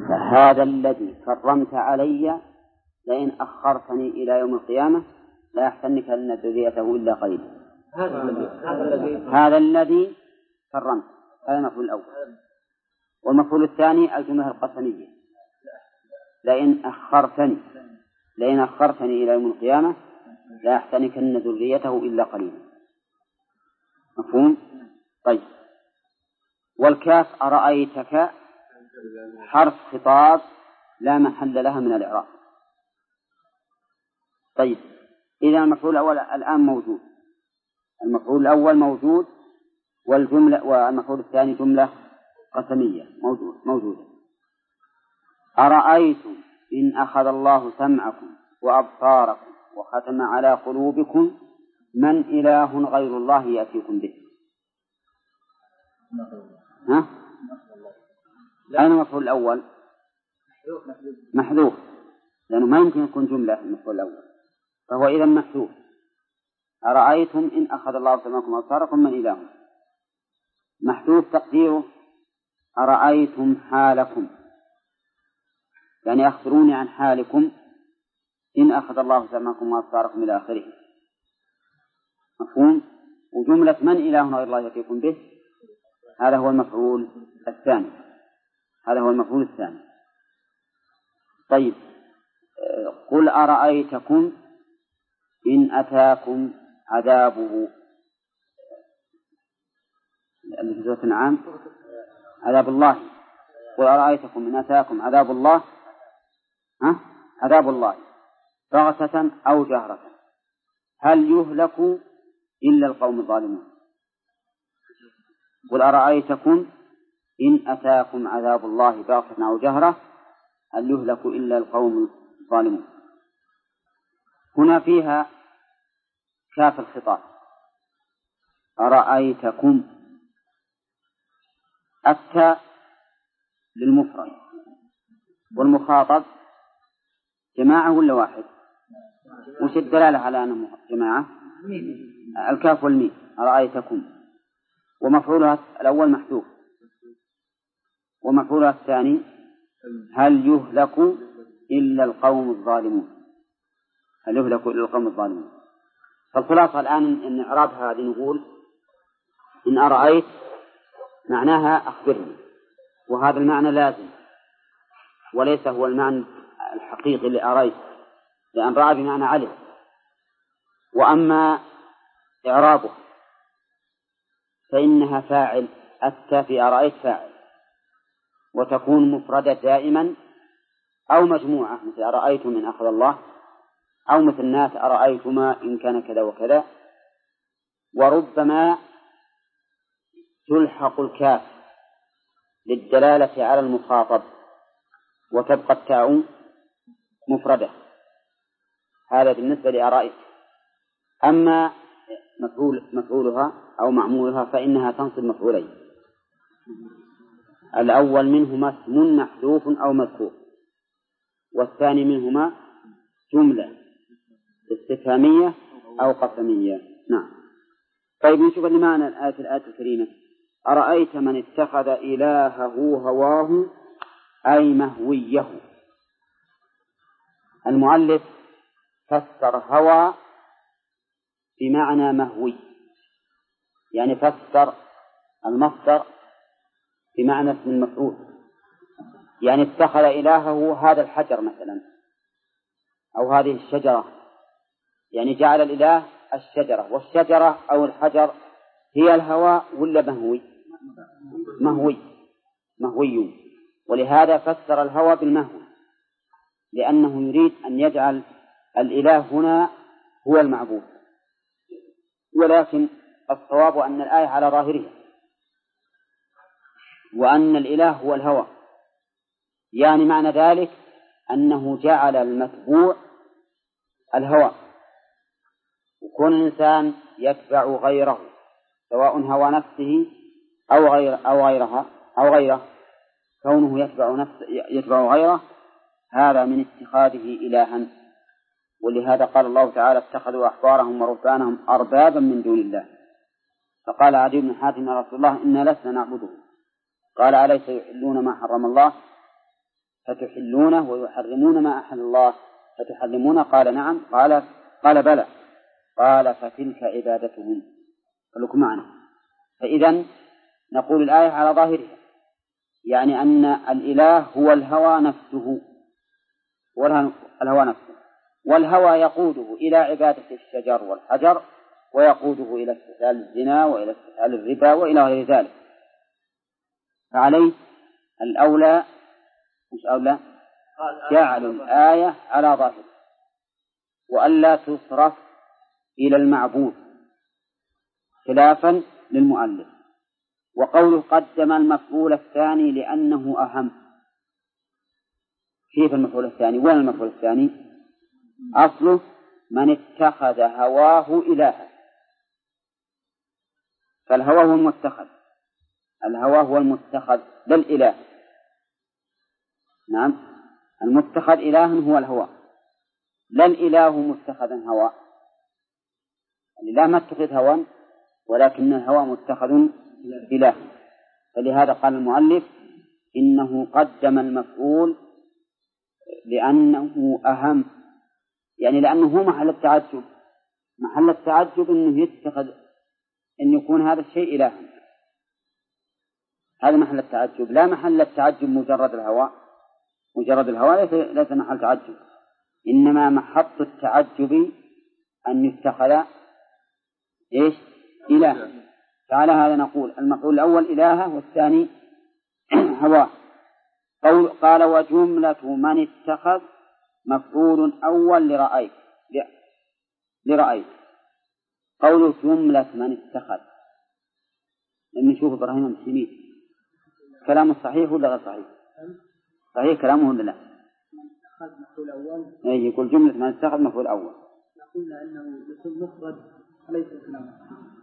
هذا الذي كرمت علي لئن أخرتني إلى يوم القيامة لا يحتنكن ذريته إلا قليلا. هذا الذي كرمت، هذا المفعول الأول. والمفعول الثاني الجملة القسمية، لئن أخرتني إلى يوم القيامة لا يحتنكن ذريته إلا قليلا. مفهوم؟ طيب. والكاف أرأيتك حرف خطاب لا محل لها من الإعراب. طيب، إذا المفعول الأول الآن موجود، المفعول الأول موجود، والمفعول الثاني جملة قسمية موجودة. أرأيتم إن أخذ الله سمعكم وأبصاركم وختم على قلوبكم من إله غير الله يأتيكم به. ها؟ أين المفعول الأول؟ محذوف، لأنه ما يمكن يكون جملة في المفعول الأول، فهو إذا محذوف. أرأيتم إن أخذ الله سمعكم وأبصاركم من إله، محذوف تقديره أرأيتم حالكم، يعني أخبروني عن حالكم إن أخذ الله سمعكم وأبصاركم إلى آخره. مفهوم؟ وجملة من إله غير الله يأتيكم به هذا هو المفعول الثاني. طيب، قل أرأيتكم إن أتاكم عذابه، في سورة الأنعام عذاب الله. قل أرأيتكم إن أتاكم عذاب الله، عذاب الله بغتة أو جهرة هل يهلك إلا القوم الظالمون. قل أرأيتكم إن أتاكم عذاب الله بغتة أو جهرة هل يهلك إلا القوم الظالمون. هنا فيها كاف الخطاب أرأيتكم، التاء للمفرد، والمخاطب جماعة ولا واحد؟ وش الدلالة على أنه جماعة؟ الكاف والميم أرأيتكم، ومفعولها الأول محذوف، ومفعولها الثاني هل يهلك إلا القوم الظالمون. فالخلاصة الآن إن إعراب هذه نقول إن أرأيت معناها أخبرني، وهذا المعنى لازم وليس هو المعنى الحقيقي لأرأيت، لأن رأى بمعنى علم. وأما إعرابه فإنها فاعل، أتى في أرأيت فاعل، وتكون مفردة دائما أو مجموعة مثل أرأيتم إن أخذ الله، أو مثل الناس أرأيتما إن كان كذا وكذا. وربما تلحق الكاف للدلالة على المخاطب وتبقى التاء مفردة. هذا بالنسبة لأرأيت. أما مفعولها أو معمولها فإنها تنصب مفعولين، الأول منهما اسم محذوف أو مذكور، والثاني منهما جملة استفهامية أو قسمية. نعم. طيب، نشوف المعنى الآية الكريمة أرأيت من اتخذ إلهه هواه أي مهويه. المؤلف فسر هوى بمعنى مهوي، يعني فسر المصدر بمعنى اسم المفعول، يعني اتخذ إلهه هذا الحجر مثلا أو هذه الشجرة، يعني جعل الإله الشجرة، والشجرة أو الحجر هي الهوى ولا مهوي. ولهذا فسر الهوى بالمهو، لأنه يريد أن يجعل الإله هنا هو المعبود، ولكن الصواب أن الآية على ظاهرها، وأن الإله هو الهوى، يعني معنى ذلك أنه جعل المتبوع الهوى، وكون الإنسان يتبع غيره سواء هوى نفسه أو غيره، كونه يتبع غيره هذا من اتخاذه إلها. ولهذا قال الله تعالى اتخذوا أحبارهم ورهبانهم أربابا من دون الله. فقال عدي بن حاتم يا رسول الله إنا لسنا نعبده، قال أليس يحلون ما حرم الله؟ فتحلونه ويحرمون ما أحل الله فتحرمونه؟ قال نعم. قال بلى. قال فتلك عبادتهم. خلوكم معنا. فإذا نقول الآية على ظاهرها، يعني أن الإله هو الهوى نفسه، والهوى يقوده إلى عبادة الشجر والحجر، ويقوده إلى استحلال الزنا وإلى استحلال الربا وإلى غير ذلك. فعليه الأولى مش أولى جعل الآية على ظاهر، وألا تصرف إلى المعبود خلافا للمؤلف. وقوله قدم المفعول الثاني لأنه أهم. كيف المفعول الثاني؟ وين المفعول الثاني؟ أصله من اتخذ هواه إلها، فالهوى هو المتخذ، الهوى هو المتخذ لا الإله. نعم، المتخذ إلها هو الهوى، لا الإله متخذا هوى. الإله ما اتخذ هوى، ولكن الهوى متخذ إله. فلهذا قال المؤلف إنه قدم المفعول لأنه أهم، يعني لأنه هو محل التعجب. محل التعجب أنه يتخذ أن يكون هذا الشيء إلها، هذا محل التعجب. لا محل التعجب مجرد الهوى، مجرد الهوى ليس محل تعجب، إنما محط التعجب أن يتخذ إيش؟ إله. فعلى هذا نقول المفعول الأول إلهه والثاني هواه. قال وجملة من اتخذ مفعول أول لرأيت. قول جملة من اتخذ، لما نشوف إبراهيم المسلمين كلامه صحيح ولا غير صحيح؟ صحيح كلامه ولا لا؟ اتخذ مفعول أول. يقول جملة من اتخذ مفعول أول. نقول أنه يكون مفرد وليس كلامه.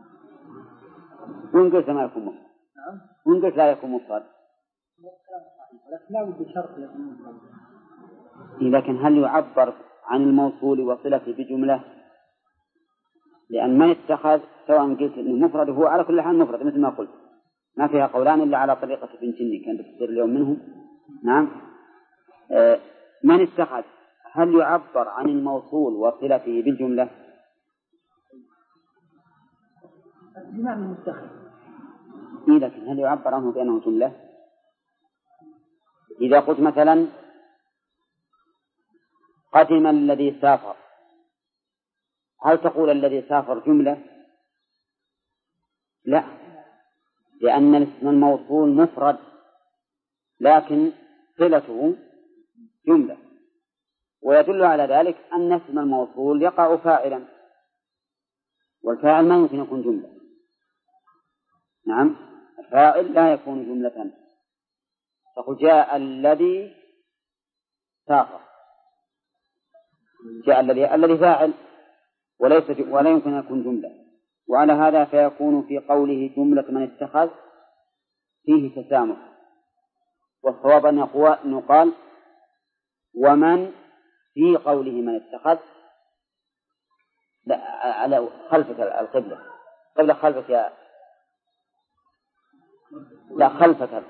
وإن قلت ما يكون مفرد؟ نعم. وإن قلت لا يكون مفرد؟ ولكن لا بد شرط يكون مفرد. لكن هل يعبر عن الموصول وصلته بجملة؟ لأن من اتخذ سواء قلت إنه مفرد هو على كل حال مفرد مثل ما قلت، ما فيها قولان إلا على طريقة ابن جني كانت تصير اليوم منهم. نعم. من اتخذ هل يعبر عن الموصول وصلته بالجملة؟ بمعنى المتخذ. لكن هل يعبر عنه بأنه جملة؟ إذا قلت مثلا قدم الذي سافر، هل تقول الذي سافر جملة؟ لا، لأن الاسم الموصول مفرد لكن صلته جملة، ويدل على ذلك أن اسم الموصول يقع فاعلا، والفاعل ما يمكن يكون جملة. نعم، الفاعل لا يكون جملة. تقول جاء الذي سافر، جاء الذي فاعل ولا يمكن أن يكون جملة. وعلى هذا فيكون في قوله جملة من اتخذ فيه تسامح، والصواب أن يقال ومن في قوله من اتخذ. لا، على خلفك القبلة، قبل خلفك يا لا خلفك.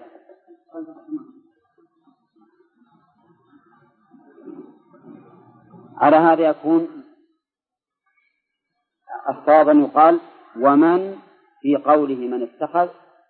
على هذا يكون الصواب أن يقال ومن في قوله من اتخذ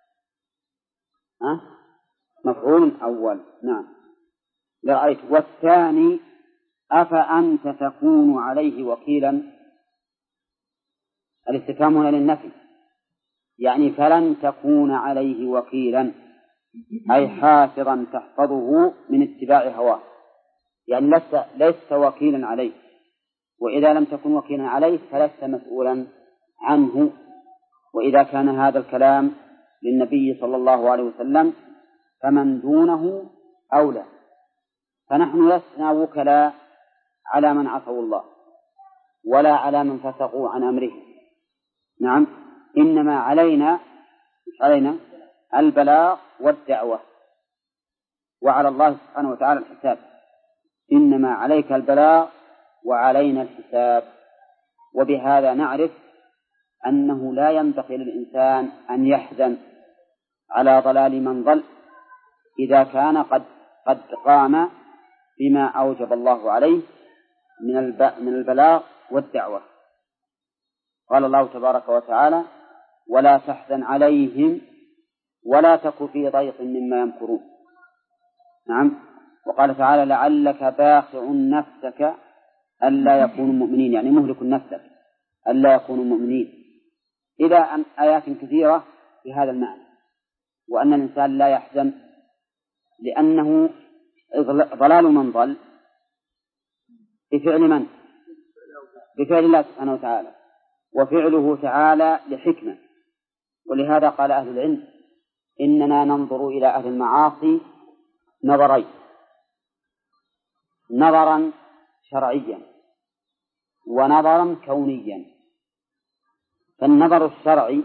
مفعول أول. نعم لرأيت. والثاني أفأنت تكون عليه وكيلا. الاستفهام هنا للنفي، يعني فلن تكون عليه وكيلا أي حافظا تحفظه من اتباع هواه، يعني لست وكيلا عليه، وإذا لم تكن وكيلا عليه فلست مسؤولا عنه. وإذا كان هذا الكلام للنبي صلى الله عليه وسلم فمن دونه أولى، فنحن لسنا وكلاء على من عصوا الله ولا على من فسقوا عن أمره. نعم، إنما علينا البلاغ والدعوة، وعلى الله سبحانه وتعالى الحساب. إنما عليك البلاغ وعلينا الحساب. وبهذا نعرف أنه لا ينبغي للإنسان أن يحزن على ضلال من ضل إذا كان قد قد قام بما أوجب الله عليه من البلاغ والدعوة. قال الله تبارك وتعالى: ولا تحزن عليهم ولا تك في ضيق مما يمكرون. نعم. وقال تعالى: لعلك باخع نفسك ألا يكونوا مؤمنين، يعني مهلك نفسك ألا يكونوا مؤمنين، إلى آيات كثيرة في هذا المعنى. وأن الإنسان لا يحزن، لأنه ضلال من ضل بفعل من؟ بفعل الله سبحانه وتعالى، وفعله تعالى لحكمة. ولهذا قال أهل العلم: إننا ننظر إلى أهل المعاصي نظرين: نظرا شرعيا ونظرا كونيا. فالنظر الشرعي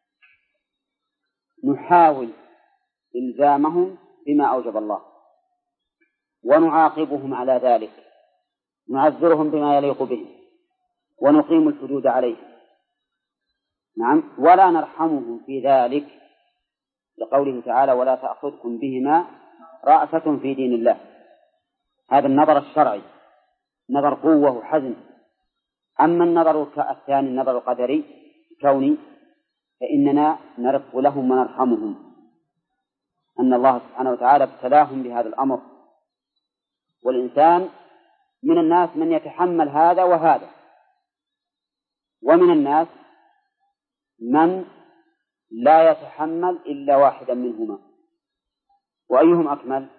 نحاول إلزامهم بما أوجب الله، ونعاقبهم على ذلك، نعذرهم بما يليق بهم، ونقيم الحدود عليهم. نعم. ولا نرحمهم في ذلك، لقوله تعالى: ولا تأخذكم بهما رأفة في دين الله. هذا النظر الشرعي، نظر قوة وحزم. أما النظر الثاني، النظر القدري كوني، فإننا نرق لهم ونرحمهم، أن الله سبحانه وتعالى ابتلاهم بهذا الأمر. والإنسان من الناس من يتحمل هذا وهذا، ومن الناس من لا يتحمل إلا واحدا منهما. وأيهم أكمل؟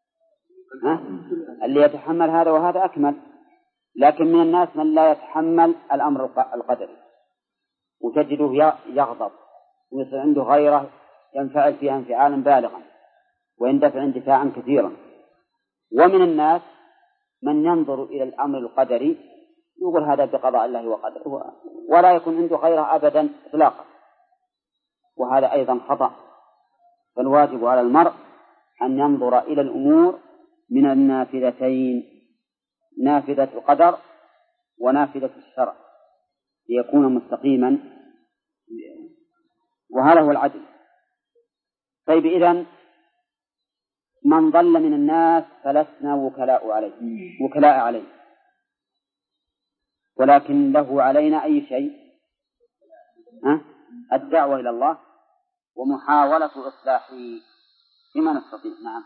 اللي يتحمل هذا وهذا أكمل. لكن من الناس من لا يتحمل الأمر القدري، وتجده يغضب ويصير عنده غيره، ينفعل فيها انفعالا بالغا ويندفع اندفاعا كثيرا. ومن الناس من ينظر إلى الأمر القدري يقول هذا بقضاء الله وقدره، ولا يكون عنده غيره أبدا إطلاقا، وهذا أيضا خطأ. فالواجب على المرء أن ينظر إلى الأمور من النافذتين: نافذة القدر ونافذة الشرع، ليكون مستقيما، وهذا هو العدل. طيب، إذن من ضل من الناس فلسنا وكلاء عليه، ولكن له علينا أي شيء؟ الدعوة إلى الله ومحاولة إصلاحه بما نستطيع. نعم.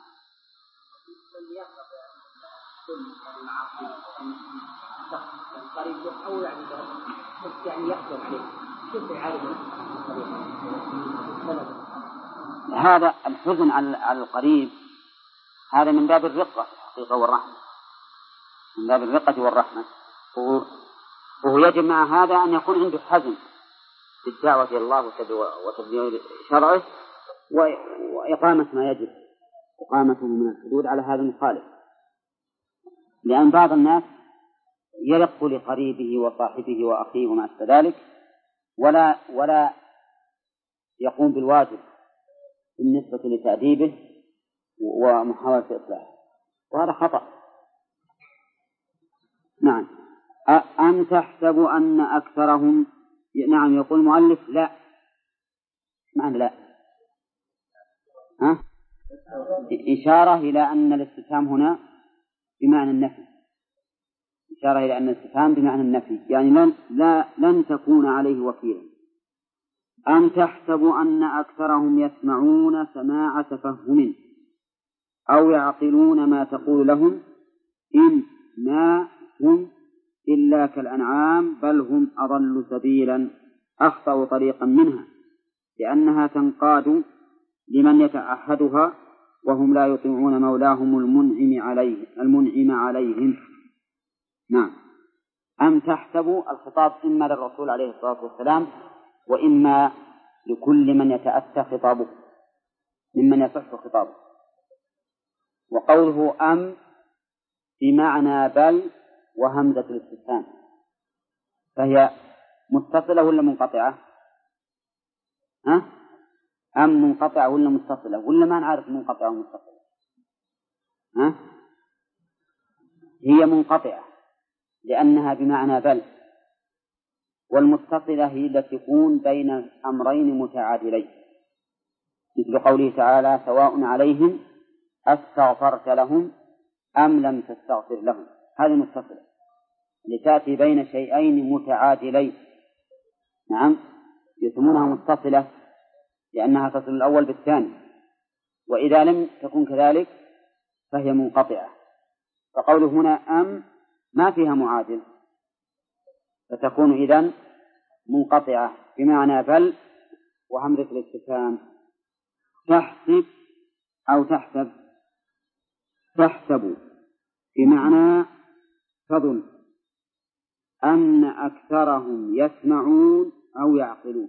هذا الحزن على القريب هذا من باب الرقة الحقيقة والرحمة، من باب الرقة والرحمة. وهو يجب مع هذا أن يكون عنده حزم في الدعوة إلى الله وتبليغ شرعه وإقامة ما يجب إقامته من الحدود على هذا المخالف. لأن بعض الناس يرق لقريبه وصاحبه وأخيه وما أشبه ذلك، ولا يقوم بالواجب بالنسبة لتأديبه ومحاولة إصلاحه، وهذا خطأ. نعم. أم تحسب أن أكثرهم، نعم، يقول المؤلف لا، معنى لا إشارة إلى أن الاستفهام هنا بمعنى النفي، إشارة إلى أن الاستفهام بمعنى النفي، يعني لن تكون عليه وكيلا. أم تحسب أن أكثرهم يسمعون سماع تفهم أو يعقلون ما تقول لهم إن ما هم إلا كالأنعام بل هم أضل سبيلا أخطأ طريقا منها، لأنها تنقاد لمن يتعهدها وهم لا يطيعون مولاهم المنعم عليهم. نعم. أم تحسب الخطاب إما للرسول عليه الصلاة والسلام وإما لكل من يتأتى خطابه ممن يصح خطابه. وقوله أم بمعنى بل وهمزة الاستفهام، فهي متصلة ولا منقطعة؟ أم منقطعة ولا متصلة؟ ولا ما نعرف منقطعة ومتصلة؟ هي منقطعة لأنها بمعنى بل، والمتصلة هي التي تكون بين أمرين متعادلين، مثل قوله تعالى: سواء عليهم أستغفرت لهم أم لم تستغفر لهم. هذه متصلة لتأتي بين شيئين متعادلين. نعم، يسمونها متصلة لأنها تصل الأول بالثاني، وإذا لم تكن كذلك فهي منقطعة. فقوله هنا أم ما فيها معادل، فتكون إذن منقطعة بمعنى بل وهمزة الاستفهام. تحسب أو تحسب، تحسب بمعنى تظن أن أكثرهم يسمعون أو يعقلون،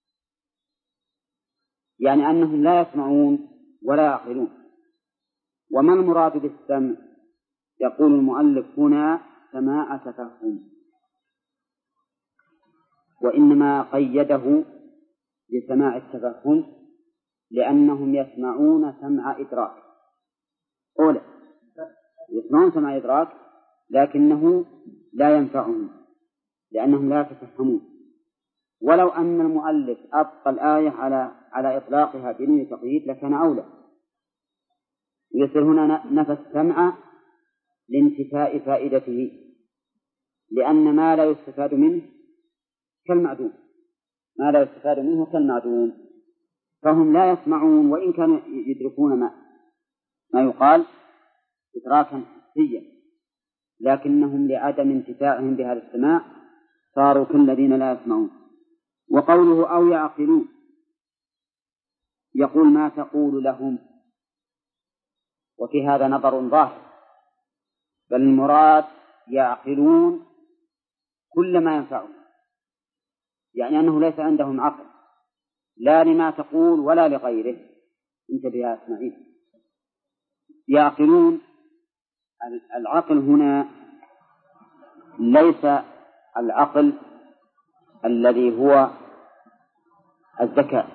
يعني أنهم لا يسمعون ولا يعقلون. وما المراد بالسمع؟ يقول المؤلف هنا سماع تفهم، وإنما قيده بسماع التفهم لأنهم يسمعون سمع إدراك. أولا يسمعون سمع إدراك لكنه لا ينفعهم لأنهم لا يتفهمون. ولو أن المؤلف أبقى الآية على إطلاقها بدون تقييد لكان أولى. يصير هنا نفى السمع لانتفاء فائدته، لأن ما لا يستفاد منه كالمعدوم، ما لا يستفاد منه كالمعدوم. فهم لا يسمعون وإن كانوا يدركون ما يقال إدراكا حسيا، لكنهم لعدم انتفاعهم بهذا السماع صاروا كالذين لا يسمعون. وقوله أو يعقلون، يقول ما تقول لهم، وفي هذا نظر ظاهر، بل المراد يعقلون كل ما ينفعهم، يعني أنه ليس عندهم عقل لا لما تقول ولا لغيره. انتبه يا إسماعيل، يعقلون. العقل هنا ليس العقل الذي هو الذكاء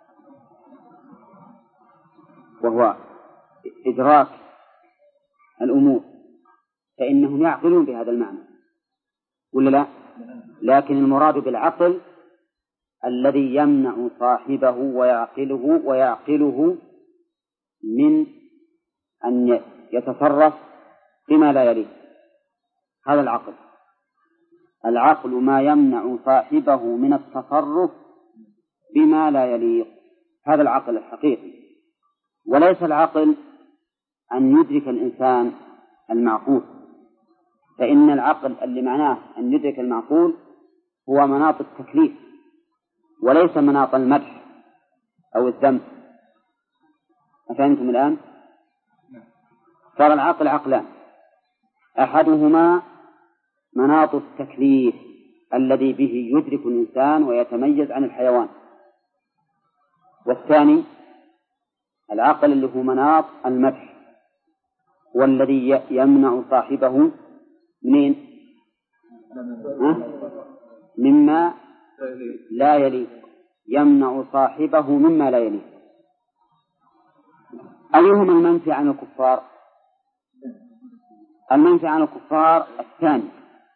وهو إدراك الأمور، فإنهم يعقلون بهذا المعنى ولا لا؟ لكن المراد بالعقل الذي يمنع صاحبه ويعقله من أن يتصرف بما لا يليه. هذا العقل. العقل ما يمنع صاحبه من التصرف بما لا يليق، هذا العقل الحقيقي. وليس العقل أن يدرك الإنسان المعقول، فإن العقل اللي معناه أن يدرك المعقول هو مناط التكليف وليس مناط المدح أو الذم. أفهمتم الآن؟ صار العقل عقلان، أحدهما مناط التكليف الذي به يدرك الإنسان ويتميز عن الحيوان، والثاني العقل اللي هو مناط المدح والذي يمنع صاحبه منين؟ مما لا يليق، يمنع صاحبه مما لا يليق. أيهما المنفي عن الكفار؟ المنفي عن الكفار الثاني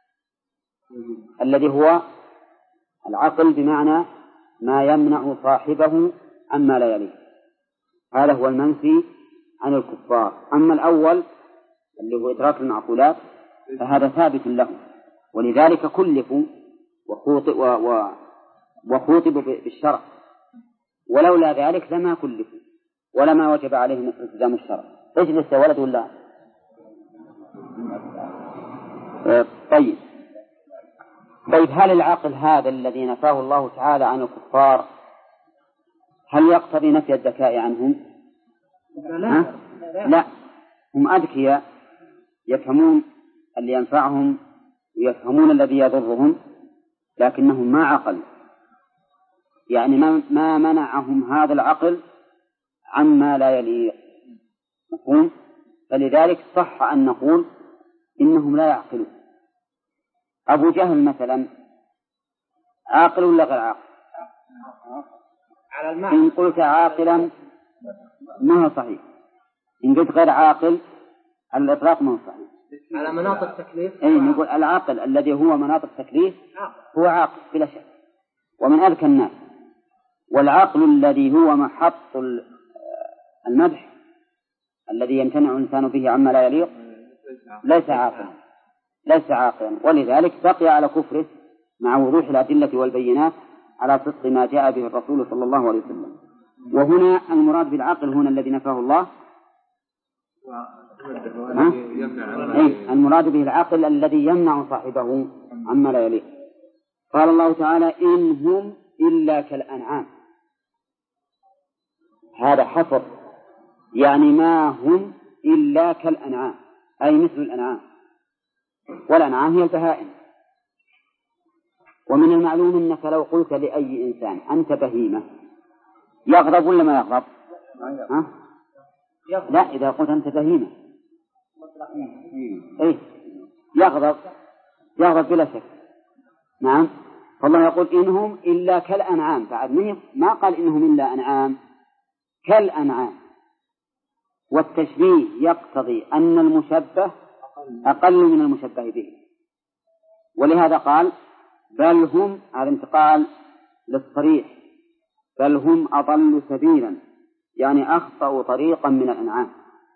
الذي هو العقل بمعنى ما يمنع صاحبه عما لا يليق، هذا هو المنفي عن الكفار. أما الأول اللي هو إدراك المعقولات فهذا ثابت له، ولذلك كلفوا وخوطبوا بالشرع، ولولا ذلك لما كلفوا ولما وجب عليهم التزام الشرع. اجلس يا ولد ولا طيب هل العقل هذا الذي نفاه الله تعالى عن الكفار هل يقتضي نفي الذكاء عنهم؟ لا، هم أذكياء يفهمون اللي ينفعهم ويفهمون الذي يضرهم، لكنهم ما عقل، يعني ما منعهم هذا العقل عما لا يليق. مفهوم؟ فلذلك صح أن نقول إنهم لا يعقلون. أبو جهل مثلا عاقل ولا غير عاقل؟ إن قلت عاقلا ما هو صحيح، إن قلت غير عاقل الإطلاق ما هو صحيح. على مناط التكليف أي نقول العاقل الذي هو مناط التكليف هو عاقل بلا شك ومن أذكى الناس، والعقل الذي هو محط المدح الذي يمتنع الإنسان به عما لا يليق ليس عاقلا، ولذلك بقي على كفره مع وضوح الأدلة والبينات على صدق ما جاء به الرسول صلى الله عليه وسلم. وهنا المراد بالعقل هنا الذي نفاه الله، المراد به العقل الذي يمنع صاحبه عما لا يليق. قال الله تعالى إن هم إلا كالأنعام، هذا حصر، يعني ما هم إلا كالأنعام أي مثل الأنعام، والأنعام هي البهائم. ومن المعلوم أنك لو قلت لأي إنسان أنت بهيمة يغضب ولا ما يغضب؟ لا، إذا قلت أنت بهيمة يغضب بلا شك. نعم، فالله يقول إنهم إلا كالأنعام، بعد ما قال إنهم إلا أنعام، كالأنعام، والتشبيه يقتضي أن المشبه أقل من المشبه به، ولهذا قال بل هم، على انتقال للصريح، بل هم أضل سبيلا، يعني أخطأوا طريقا من الأنعام.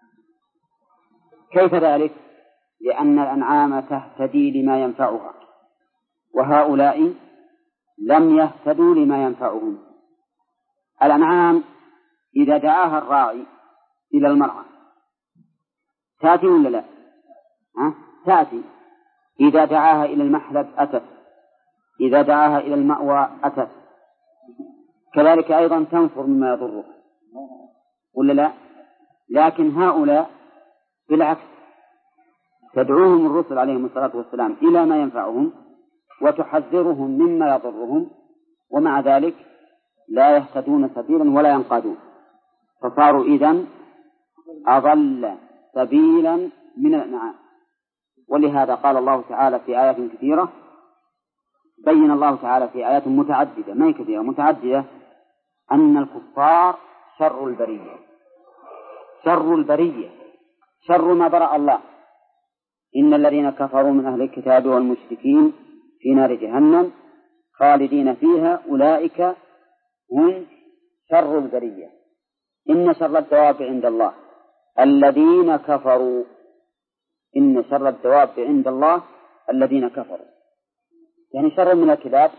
كيف ذلك؟ لأن الأنعام تهتدي لما ينفعها، وهؤلاء لم يهتدوا لما ينفعهم. الأنعام إذا دعاها الراعي إلى المرعى تأتي ولا لا؟ تأتي. إذا دعاها إلى المحلب أتت، إذا دعاها إلى المأوى أتت، كذلك أيضا تنفر مما يضره ولا لا؟ لكن هؤلاء بالعكس، تدعوهم الرسل عليهم الصلاة والسلام إلى ما ينفعهم وتحذرهم مما يضرهم، ومع ذلك لا يهتدون سبيلا ولا ينقادون، فصاروا إذن أضل سبيلا من الأنعام. ولهذا قال الله تعالى في آيات كثيرة، بين الله تعالى في آيات متعددة، ما هي كثيرة متعددة، أن الكفار شر البرية، شر البرية، شر ما برأ الله. إن الذين كفروا من أهل الكتاب والمشركين في نار جهنم خالدين فيها أولئك هم شر البرية. إن شر الدواب عند الله الذين كفروا، إن شر الدواب عند الله الذين كفروا، يعني شر من الكلاب،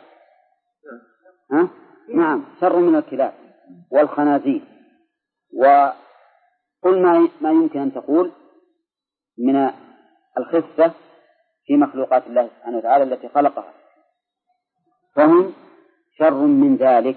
نعم، شر من الكلاب والخنازير وكل ما يمكن أن تقول من الخفة في مخلوقات الله سبحانه وتعالى التي خلقها، فهم شر من ذلك.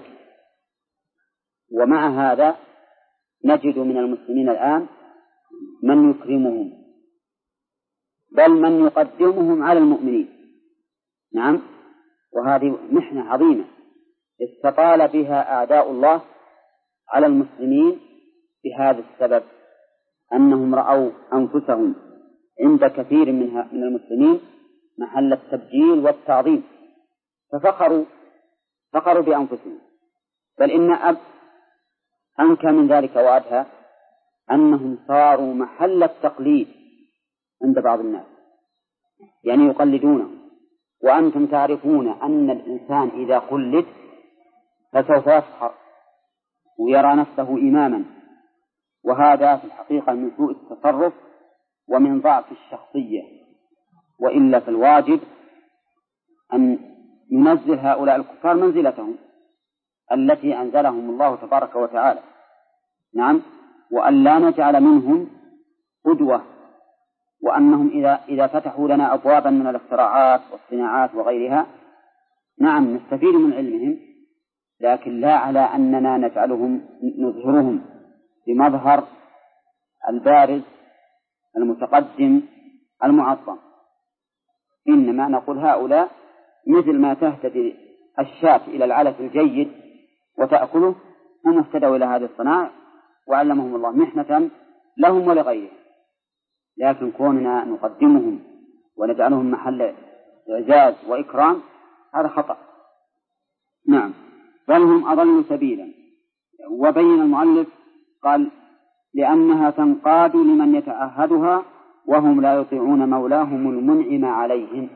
ومع هذا نجد من المسلمين الآن من يكرمهم، بل من يقدمهم على المؤمنين. نعم، وهذه محنة عظيمة استطال بها أعداء الله على المسلمين بهذا السبب، أنهم رأوا أنفسهم عند كثير من المسلمين محل التبجيل والتعظيم، ففخروا بأنفسهم. بل إن أنكى من ذلك وأدهى أنهم صاروا محل التقليد عند بعض الناس، يعني يقلدونه. وأنتم تعرفون أن الإنسان إذا قلد فسوف يفخر ويرى نفسه إماما، وهذا في الحقيقة من سوء التصرف ومن ضعف الشخصية، وإلا في الواجب أن ننزل هؤلاء الكفار منزلتهم التي أنزلهم الله تبارك وتعالى. نعم، وأن لا نجعل منهم قدوة، وأنهم إذا فتحوا لنا أبوابا من الاختراعات والصناعات وغيرها، نعم نستفيد من علمهم، لكن لا على أننا نظهرهم بمظهر البارز المتقدم المعظم. إنما نقول هؤلاء مثل ما تهتدي الشاة إلى العلف الجيد وتأكله، هم اهتدوا إلى هذه الصناعة وعلمهم الله محنة لهم ولغيرهم. لكن كوننا نقدمهم ونجعلهم محل إعزاز وإكرام هذا خطأ. نعم، بل هم أضل سبيلا. وبين المؤلف قال لأنها تنقاد لمن يتعهدها وهم لا يطيعون مولاهم المنعم عليهم.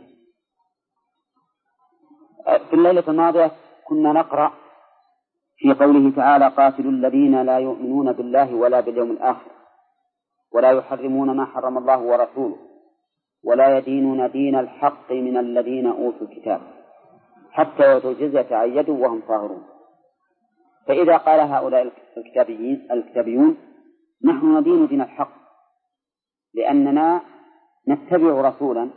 في الليلة الماضية كنا نقرأ في قوله تعالى قاتلوا الذين لا يؤمنون بالله ولا باليوم الآخر. ولا يحرمون ما حرم الله ورسوله ولا يدينون دين الحق من الذين أوتوا الكتاب حتى يؤتوا الجزية عن يد وهم صاغرون. فإذا قال هؤلاء الكتابيون نحن ندين دين الحق لأننا نتبع رسولا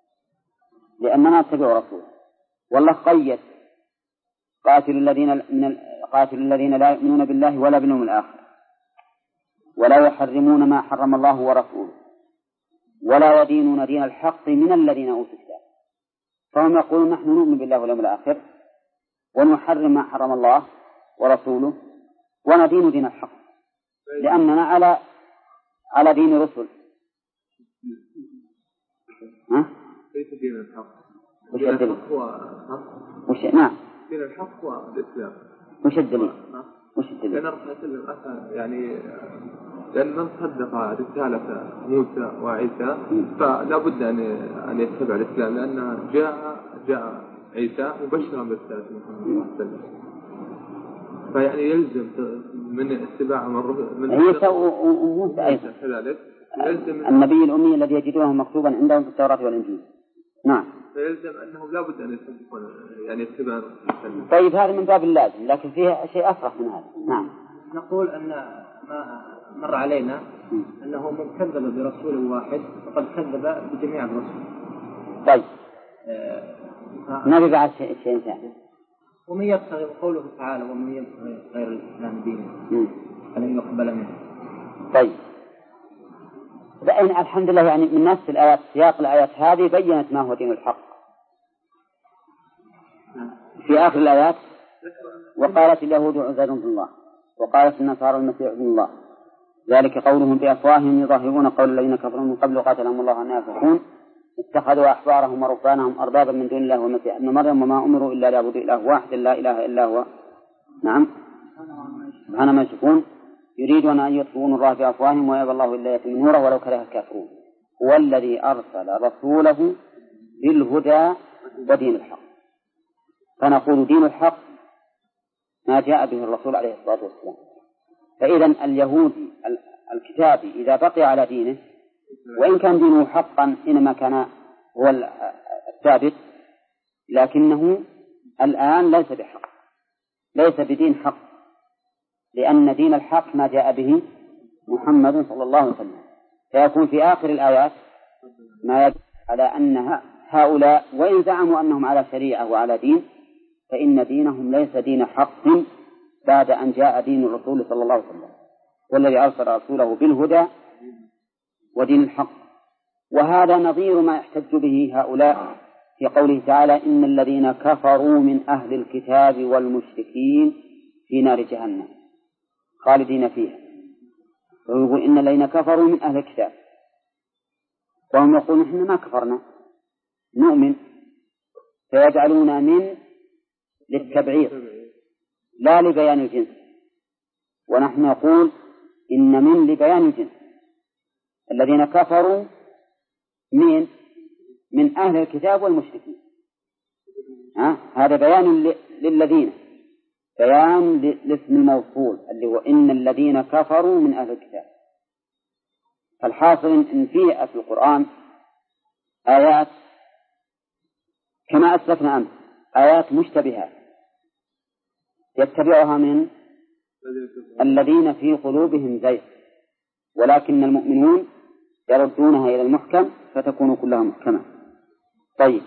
والله قيد قاتل الذين لا يؤمنون بالله ولا باليوم الآخر ولا يحرمون ما حرم الله ورسوله ولا يدينون دين الحق من الذين أوتوا الكتاب. فهم يقولون نحن نؤمن بالله واليوم الآخر ونحرم ما حرم الله ورسوله وندين دين الحق لأننا على دين رسل. كيف دين الحق؟ دين الحق هو نعم دين الحق هو الإسلام. وش الدليل؟ لأن الرسول يعني لأن من صدق رسالة موسى وعيسى فلا بد أن يتبع الإسلام لأن جاء عيسى مبشرا برسالة محمد صلى الله عليه وسلم. فيعني يلزم من اتباع من عيسى وموسى أيضا كذلك النبي الأمي الذي يجدونه مكتوبا عندهم في التوراة والإنجيل. نعم. فيلزم أنهم لا بد أن يصدقون يعني يتبعون. طيب هذا من باب اللازم لكن فيه شيء أفرح من هذا. نعم. نقول أن ما مر علينا أنه من كذب برسول واحد فقد كذب بجميع الرسل. طيب. نبي بعد شيء ثاني. ومن يبتغي قوله تعالى ومن يبتغي غير الإسلام دينا فلن يقبل منه. طيب. الحمد لله يعني من نفس الآيات سياق الآيات هذه بيّنت ما هو دين الحق. في آخر الآيات وقالت اليهود عزير بن الله وقالت النصارى المسيح ابن الله ذلك قولهم بأفواههم يظاهرون قول الذين كفروا من قبل قاتلهم الله أن يفقون اتخذوا أحبارهم ورهبانهم أربابا من دون الله والمسيح ابن مريم وما أمروا إلا ليعبدوا إله واحد لا إله إلا هو. نعم سبحان ما يشركون يريدون أن يطفئوا نور الله بأفواههم ويأبى الله إلا يتم نوره ولو كره الكافرون هو الذي أرسل رسوله بالهدى ودين الحق. فنقول دين الحق ما جاء به الرسول عليه الصلاة والسلام. فإذا اليهودي الكتابي إذا بقي على دينه وإن كان دينه حقا إنما كان هو الثابت لكنه الآن ليس بحق ليس بدين حق لأن دين الحق ما جاء به محمد صلى الله عليه وسلم. فيكون في آخر الآيات ما يدل على أن هؤلاء وإن زعموا أنهم على شريعة وعلى دين فإن دينهم ليس دين حق بعد أن جاء دين الرسول صلى الله عليه وسلم والذي أرسل رسوله بالهدى ودين الحق. وهذا نظير ما يحتج به هؤلاء في قوله تعالى إن الذين كفروا من أهل الكتاب والمشركين في نار جهنم خالدين فيها. ويقول إن الذين كفروا من أهل الكتاب وهم يقولون إحنا ما كفرنا نؤمن فيجعلون من للتبعير لا لبيان الجنس ونحن نقول إن من لبيان الجنس. الذين كفروا من أهل الكتاب والمشركين هذا بيان للذين بيان لاسم الموصول اللي هو إن الذين كفروا من أهل الكتاب. فالحاصل إن في القرآن آيات كما أسلفنا أمس آيات مشتبهات يتبعها من الذين في قلوبهم زيغ ولكن المؤمنون يردونها إلى المحكم فتكون كلها محكمة. طيب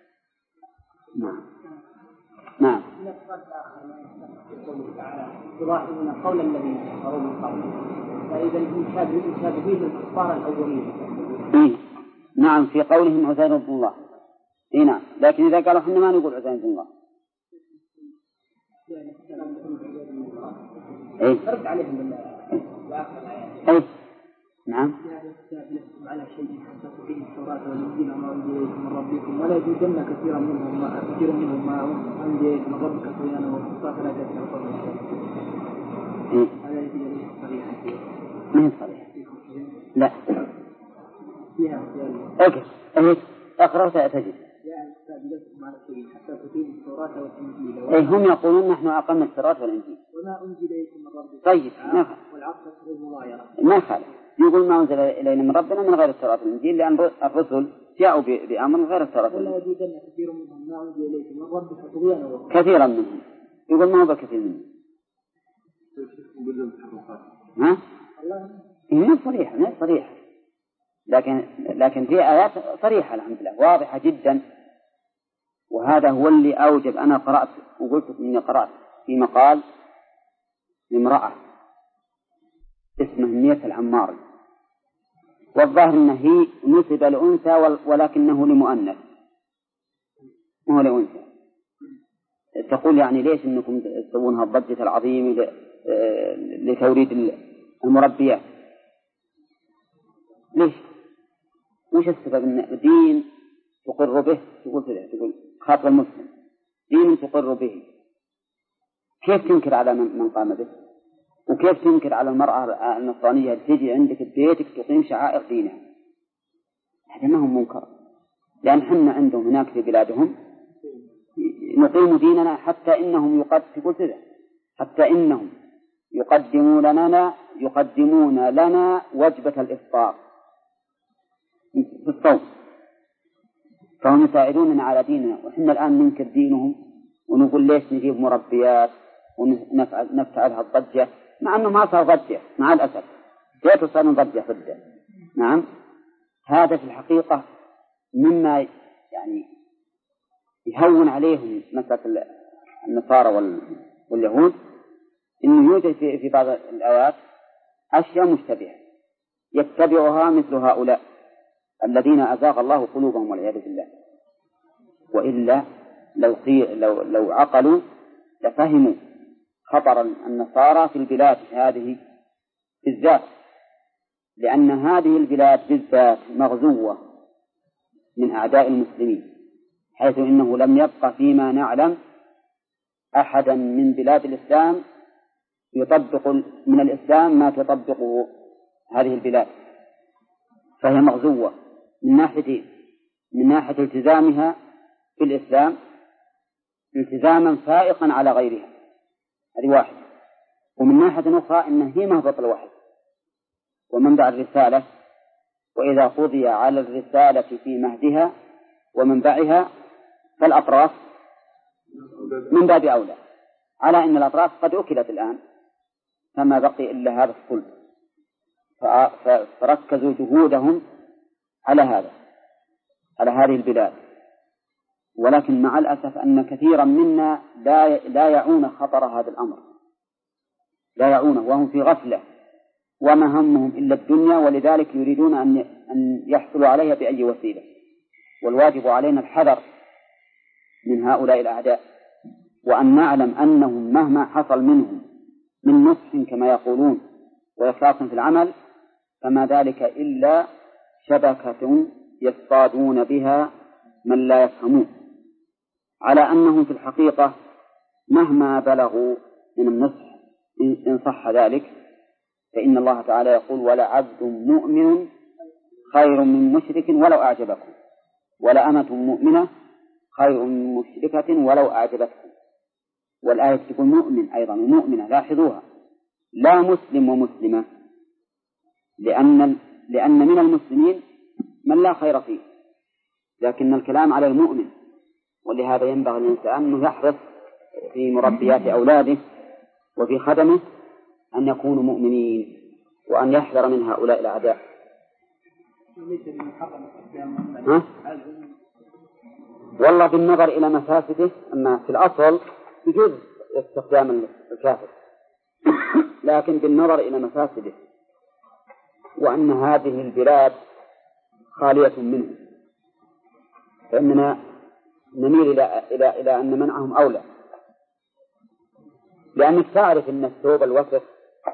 نعم يلاحظون قول الذين كفروا من قبل فإذا المشابهين للكفار الأولين. نعم في قولهم عزير بن الله نعم لكن إذا قالوا إحنا ما نقول عزير بن الله رد عليهم بالآخر الآيات. نعم على شيء حتى تقيم التوراة والإنجيل وما أنزل إليكم من ربكم ولا يزيدن كثير منهم ما أنزل إليكم من ربك طغيانا وكفرا فلا تتبعوا هذا يجي صريحا ما هي صريحة لا فيها اقرأ تجد حتى تقيم التوراة والإنجيل هم يقولون نحن أقمنا التوراة والإنجيل وما أنزل إليكم من ربكم طيب والعقل تقول مغايرة ما خالف يقول ما أنزل إلينا من ربنا من غير التوراة والإنجيل، لأن الرسل جاءوا بأمر غير التوراة. ولا يزيدن كثير منهم ما أنزل إليكم من ربكم طغيانا كثيرا منهم، يقول ما هو بكثير منهم. ها؟ هي صريحة لكن في آيات صريحة الحمد لله واضحة جدا. وهذا هو اللي أوجب. أنا قرأت وقلت إني قرأت في مقال لامرأة اسمه مية العماري، والظاهر أنه هي نسب لأنثى ولكنه لمؤنث ما هو لأنثى. تقول يعني ليش إنكم تسوونها الضجة العظيمة لتوريد المربيات؟ ليش؟ وش السبب؟ إن دين تقر به، تقول خاطر المسلم دين تقر به، كيف تنكر على من قام به؟ وكيف تنكر على المرأة النصرانية تجي عندك ببيتك تقيم شعائر دينها؟ هذا ما هو منكر، لأن حنا عندهم هناك في بلادهم نقيم ديننا حتى إنهم حتى إنهم يقدمون لنا وجبة الإفطار في الصوم، فهم يساعدوننا على ديننا، وحنا الآن ننكر دينهم ونقول ليش نجيب مربيات ونفعلها الضجة، مع أنه ما صار ضجة مع الأسف، كيف صار ضجة ضده؟ نعم، هذا في الحقيقة مما يعني يهون عليهم مسألة النصارى واليهود، إنه يوجد في بعض الآيات أشياء مشتبهة يتبعها مثل هؤلاء الذين أزاغ الله قلوبهم والعياذ بالله. وإلا لو عقلوا لفهموا خطر النصارى في البلاد هذه بالذات، لأن هذه البلاد بالذات مغزوة من أعداء المسلمين، حيث إنه لم يبقى فيما نعلم أحدا من بلاد الإسلام يطبق من الإسلام ما تطبقه هذه البلاد، فهي مغزوة من ناحية التزامها بالإسلام التزاما فائقا على غيرها، هذه واحد. ومن ناحية أخرى إنه هي مهبط الوحي ومنبع الرسالة، وإذا قضي على الرسالة في مهدها ومنبعها فالأطراف من باب أولى، على أن الأطراف قد أكلت الآن فما بقي إلا هذا الصلب، فركزوا جهودهم على هذه البلاد. ولكن مع الأسف أن كثيرا منا لا يعون خطر هذا الأمر، لا يعونه، وهم في غفلة وما همهم إلا الدنيا، ولذلك يريدون أن يحصلوا عليها بأي وسيلة. والواجب علينا الحذر من هؤلاء الأعداء، وأن نعلم أنهم مهما حصل منهم من نصح كما يقولون وإخلاص في العمل فما ذلك إلا شبكة يصطادون بها من لا يفهمون، على أنهم في الحقيقة مهما بلغوا من النصح إن صح ذلك فإن الله تعالى يقول ولعبد مؤمن خير من مشرك ولو أعجبكم، ولأمة مؤمنة خير من مشركة ولو أعجبتكم. والآية تقول مؤمن أيضا ومؤمنة، لاحظوها، لا مسلم ومسلمة، لأن من المسلمين من لا خير فيه، لكن الكلام على المؤمن. ولهذا ينبغي الإنسان أنه يحرص في مربيات أولاده وفي خدمه أن يكونوا مؤمنين، وأن يحذر من هؤلاء الأعداء. والله بالنظر إلى مفاسده، أما في الأصل يجوز استخدام الكافر، لكن بالنظر إلى مفاسده وأن هذه البلاد خالية منه فإننا نميل إلى أن منعهم أولى، لأنك تعرف أن الثوب الوسخ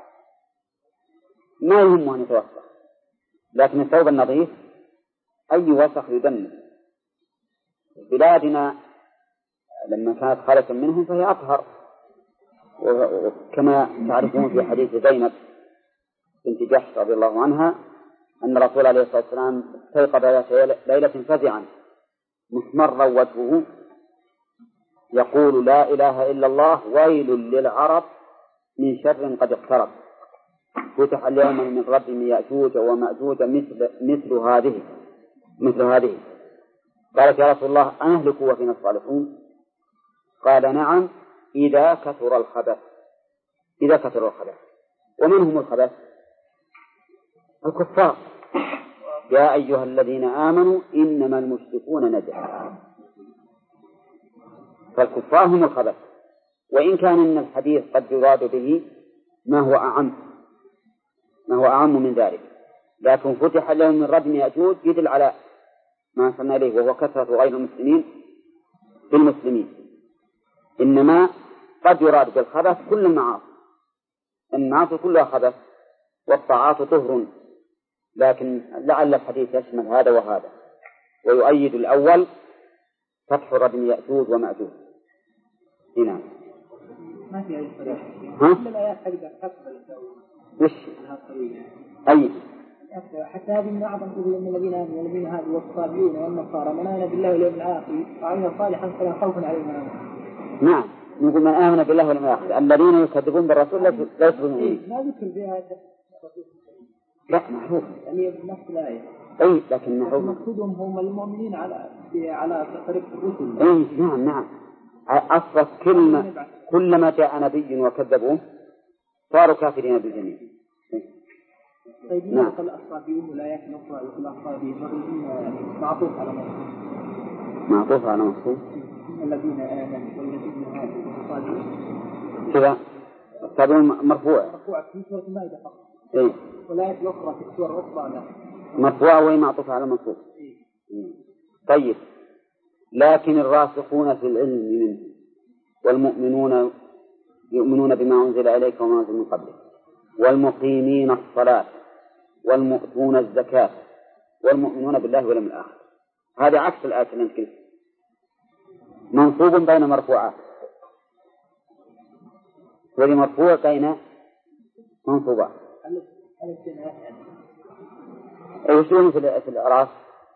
ما يهم أن يتوسخ، لكن الثوب النظيف أي وسخ يدنس. بلادنا لما كانت خالية منهم فهي أطهر، وكما تعرفون في حديث زينب بنت جحش رضي الله عنها أن الرسول عليه الصلاة والسلام استيقظ ليلة فزعا محمرا وجهه يقول لا إله إلا الله ويل للعرب من شر قد اقترب. فتح اليوم من ربهم يأجوج ومأجوج مثل هذه. قالت يا رسول الله أنهلك وفينا الصالحون؟ قال نعم إذا كثر الخبث. ومن هم الخبث؟ الكفار. يا أيها الذين آمنوا إنما المشركون نجس. فالكفار هم الخبث، وإن كان إن الحديث قد يراد به ما هو أعم من ذلك، لكن فتح اليوم من ردم يأجوج يدل على ما وصلنا إليه وهو كثرة غير المسلمين بالمسلمين. إنما قد يراد بالخبث كل المعاصي كلها خبث، والطاعات طهر، لكن لعل الحديث يشمل هذا وهذا، ويؤيد الأول فتح ردم يأجوج ومأجوج. هنا ما في أي طريقة. كل الآيات حقيقة تقبل وش أي حتى هذه من أعظم تقول إن الذين آمنوا والذين هادوا والصابئون والنصارى من آمن بالله واليوم الآخر وعمل صالحا فلا خوف عليهم. نعم، نقول من آمن بالله واليوم الآخر. الذين يكذبون بالرسول لا يكذبون. ما ذكر فيها لا محروف يعني نفس الآية. أي لكن محروف. مقصودهم هم المؤمنين على طريق الرسل. أي نعم. أصبح كلما جاء نبي وكذبوه صاروا كافرين بالجميع. طيب نعم. الأصابيون لا يكن أخرى الأصابيون معطوف على مصروف. الذين آمنوا والذين هادوا والصابئون كذا. الصابئون مرفوع في سورة المائدة فقط. إيه. والآية الأخرى في السورة الأخرى مرفوعة وهي معطوفة على مصروف. طيب لكن الراسخون في العلم منه والمؤمنون يؤمنون بما أنزل إليك وما أنزل من قبلك والمقيمين الصلاة والمؤتون الزكاة والمؤمنون بالله واليوم الآخر. هذا عكس الآية اللي نتكلم، منصوب بين مرفوعات، ولمرفوع بين منصوبات. وشون في الإعراف؟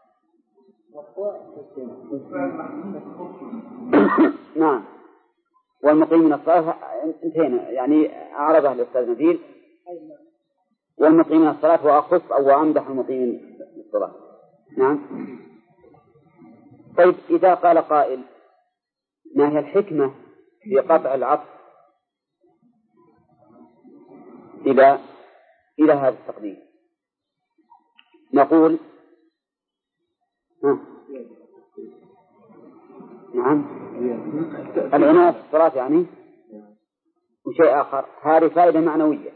نعم. والمقيمين الصلاة انتهينا، يعني أعرضه الأستاذ نبيل. والمقيمين الصلاة وأخص أو أمدح المقيمين الصلاة. نعم. طيب إذا قال قائل ما هي الحكمة في قطع العطف إلى هذا التقدير؟ نقول نعم العناية بالصلاة يعني وشيء آخر. هذه فائدة معنوية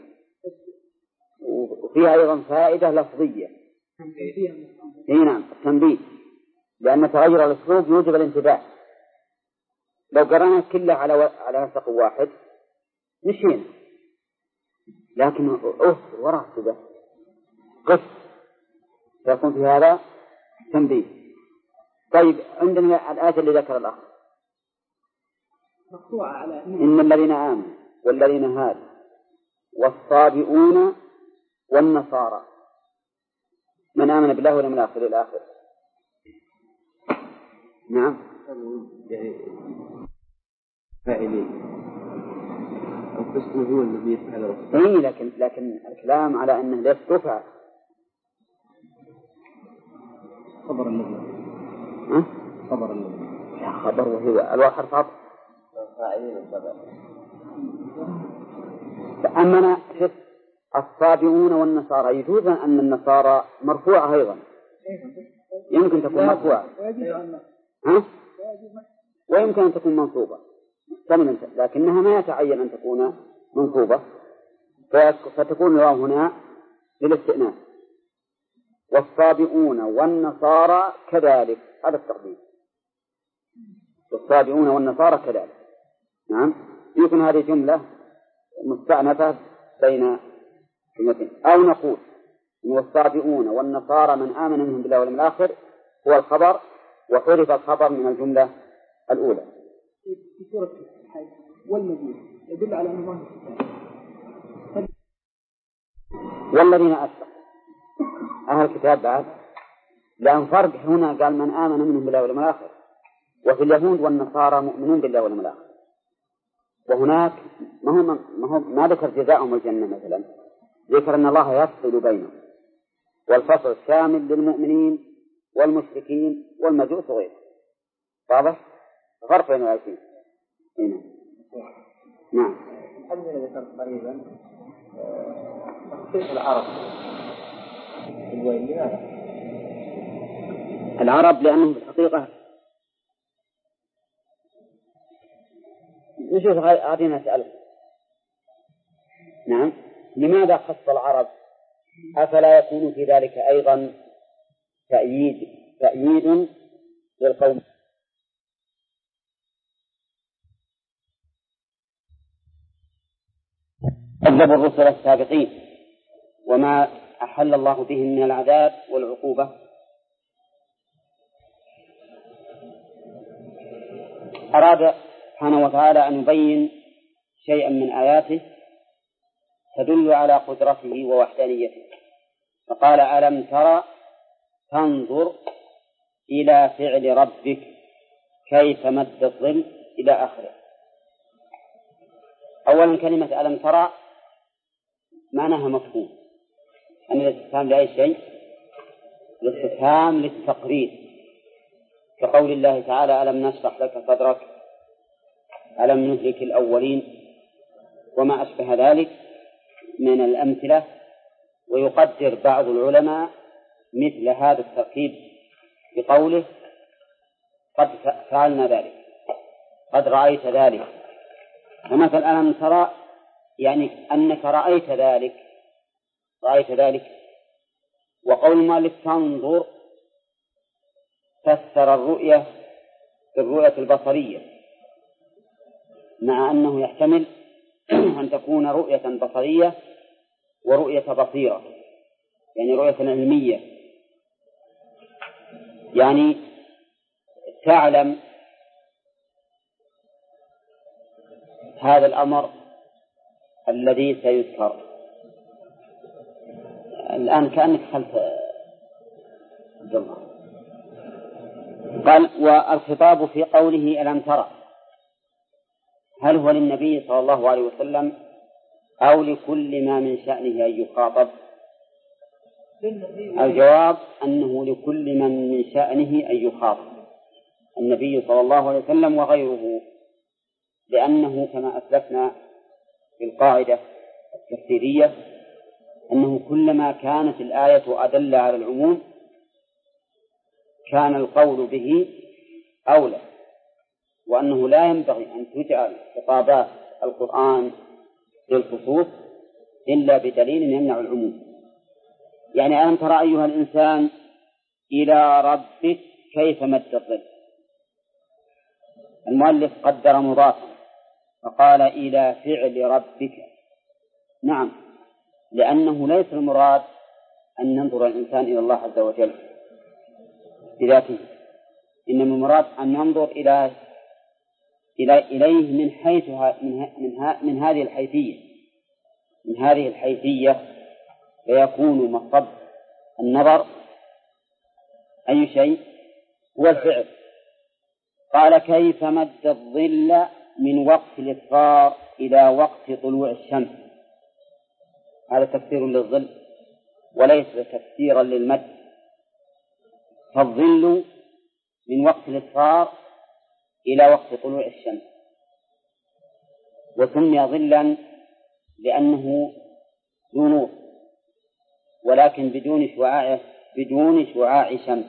وفيها أيضا فائدة لفظية. نعم التنبيه، لأن تغير الأسلوب يوجب الانتباه. لو قرأنا كله على نسق واحد مشينا، لكن وراء كذا قف فيكون في هذا تنبيه. طيب عندنا الآية اللي ذكر الأخ إن الذين آمنوا والذين هادوا والصابئون والنصارى من آمن بالله واليوم الآخر إلى آخره. نعم يعني فاعلين القسم هو الذي يفعل الصلاة. لكن الكلام على أنه لا تفعل خبر الذي لا خبر وهو الواحد خبر فاعلين الخبر. فأمنا شف الصابئون والنصارى يجوز أن النصارى مرفوعة أيضا، يمكن تكون مرفوعة ويمكن أن تكون منصوبة، لكنها ما يتعين أن تكون منصوبة، فتكون الواو هنا للاستئناف. والصابئون والنصارى كذلك، هذا التقديم. والصابئون والنصارى كذلك. نعم يمكن هذه جملة مستأنفة بين جملتين، أو نقول والصابئون والنصارى من آمن منهم بالله واليوم الآخر هو الخبر، وحذف الخبر من الجملة الأولى. في سورة والمدينة يدل على أن الله والذين أشركوا أهل الكتاب بعد، لأن فرق هنا قال من آمن منهم بالله واليوم الآخر، وفي اليهود والنصارى مؤمنون بالله واليوم الآخر، وهناك ما ذكر جزاءهم الجنة مثلا، ذكر أن الله يفصل بينهم، والفصل شامل للمؤمنين والمشركين والمجوس وغيرهم. واضح؟ فرق بين الآيتين. نعم. حدثنا ذكرت قريبا تخصيص العرب بالويل، لماذا؟ العرب لأنهم في الحقيقة نشوف هذه مسألة. نعم. لماذا خص العرب؟ أفلا يكون في ذلك أيضا تأييد للقوم؟ كذبوا الرسل السابقين وما أحل الله بهم من العذاب والعقوبة. أراد سبحانه وتعالى أن يبين شيئا من آياته تدل على قدرته ووحدانيته، فقال ألم ترى تنظر إلى فعل ربك كيف مد الظل إلى آخره. أولا كلمة ألم ترى معناها مفهوم، أن الاستفهام لأي شيء، الاستفهام للتقرير، كقول الله تعالى ألم نشرح لك صدرك، ألم نهلك الأولين، وما أشبه ذلك من الأمثلة. ويقدر بعض العلماء مثل هذا التركيب بقوله قد فعلنا ذلك، قد رأيت ذلك. ومثل ألم ترى يعني أنك رأيت ذلك. وقول المؤلف تنظر فسر الرؤية بالرؤية البصرية، مع أنه يحتمل أن تكون رؤية بصرية ورؤية بصيرة، يعني رؤية علمية، يعني تعلم هذا الأمر الذي سيذكر. الآن كأنك خلف عبد الله. قال والخطاب في قوله ألم ترى هل هو للنبي صلى الله عليه وسلم أو لكل ما من شأنه أن يخاطب؟ الجواب أنه لكل من شأنه أن يخاطب، النبي صلى الله عليه وسلم وغيره، لأنه كما أسلفنا في القاعدة التفسيرية أنه كلما كانت الآية أدل على العموم كان القول به أولى، وأنه لا ينبغي أن تجعل خطابات القرآن للخصوص إلا بدليل يمنع العموم. يعني ألم ترى أيها الإنسان إلى ربك كيف مد الظل. المؤلف قدر مضافا فقال إلى فعل ربك. نعم، لأنه ليس المراد أن ينظر الإنسان إلى الله عز وجل بذاته، إنما المراد أن ينظر إليه من حيث من هذه الحيثية، فيكون مصب النظر أي شيء هو الفعل. قال كيف مد الظل من وقت الإصفار إلى وقت طلوع الشمس. هذا تفسير للظل وليس تفسيرا للمد، فالظل من وقت الإصفار إلى وقت طلوع الشمس، وسمي ظلا لأنه ذو نور ولكن بدون شعاع شمس،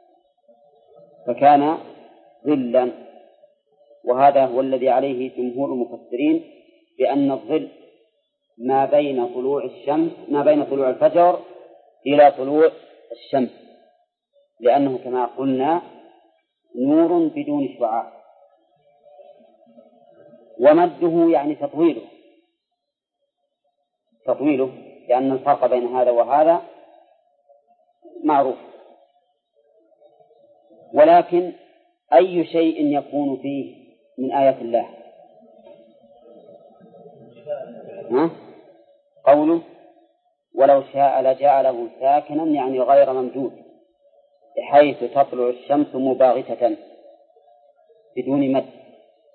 فكان ظلا. وهذا هو الذي عليه جمهور المفسرين، بأن الظل ما بين طلوع الفجر إلى طلوع الشمس، لأنه كما قلنا نور بدون شعاع. ومده يعني تطويله، لأن الفرق بين هذا وهذا معروف. ولكن أي شيء يكون فيه من آيات الله؟ قوله ولو شاء لجعله ساكنا، يعني غير ممدود، بحيث تطلع الشمس مباغتة بدون مد.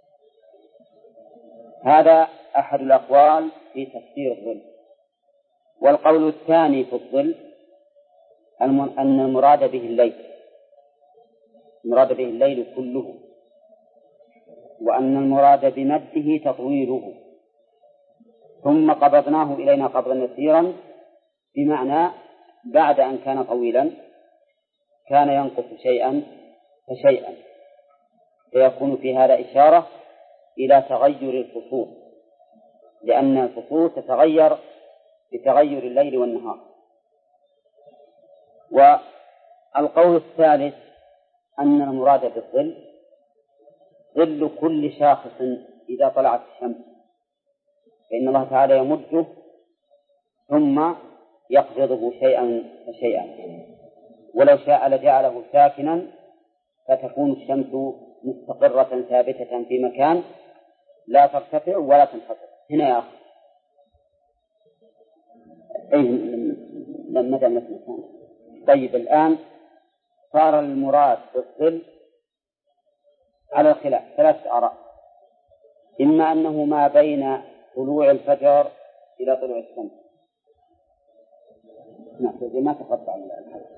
هذا أحد الأقوال في تفسير الظل. والقول الثاني في الظل أن المراد به الليل، المراد به الليل كله، وأن المراد بمده تطويله، ثم قبضناه إلينا قبضا يسيرا، بمعنى بعد أن كان طويلا كان ينقص شيئا فشيئا، فيكون في هذا إشارة إلى تغير الفصول، لأن الفصول تتغير بتغير الليل والنهار. والقول الثالث أن المراد بالظل ظل كل شاخص إذا طلعت الشمس، فإن الله تعالى يمده ثم يقبضه شيئا فشيئا، ولو شاء لجعله ساكنا فتكون الشمس مستقرة ثابتة في مكان لا ترتفع ولا تنخفض. هنا يا أخي مدى المكان. طيب الآن صار المراد بالظل على الخلاف 3 آراء، إما أنه ما بين طلوع الفجر إلى طلوع الشمس، ما تقطع الحديث،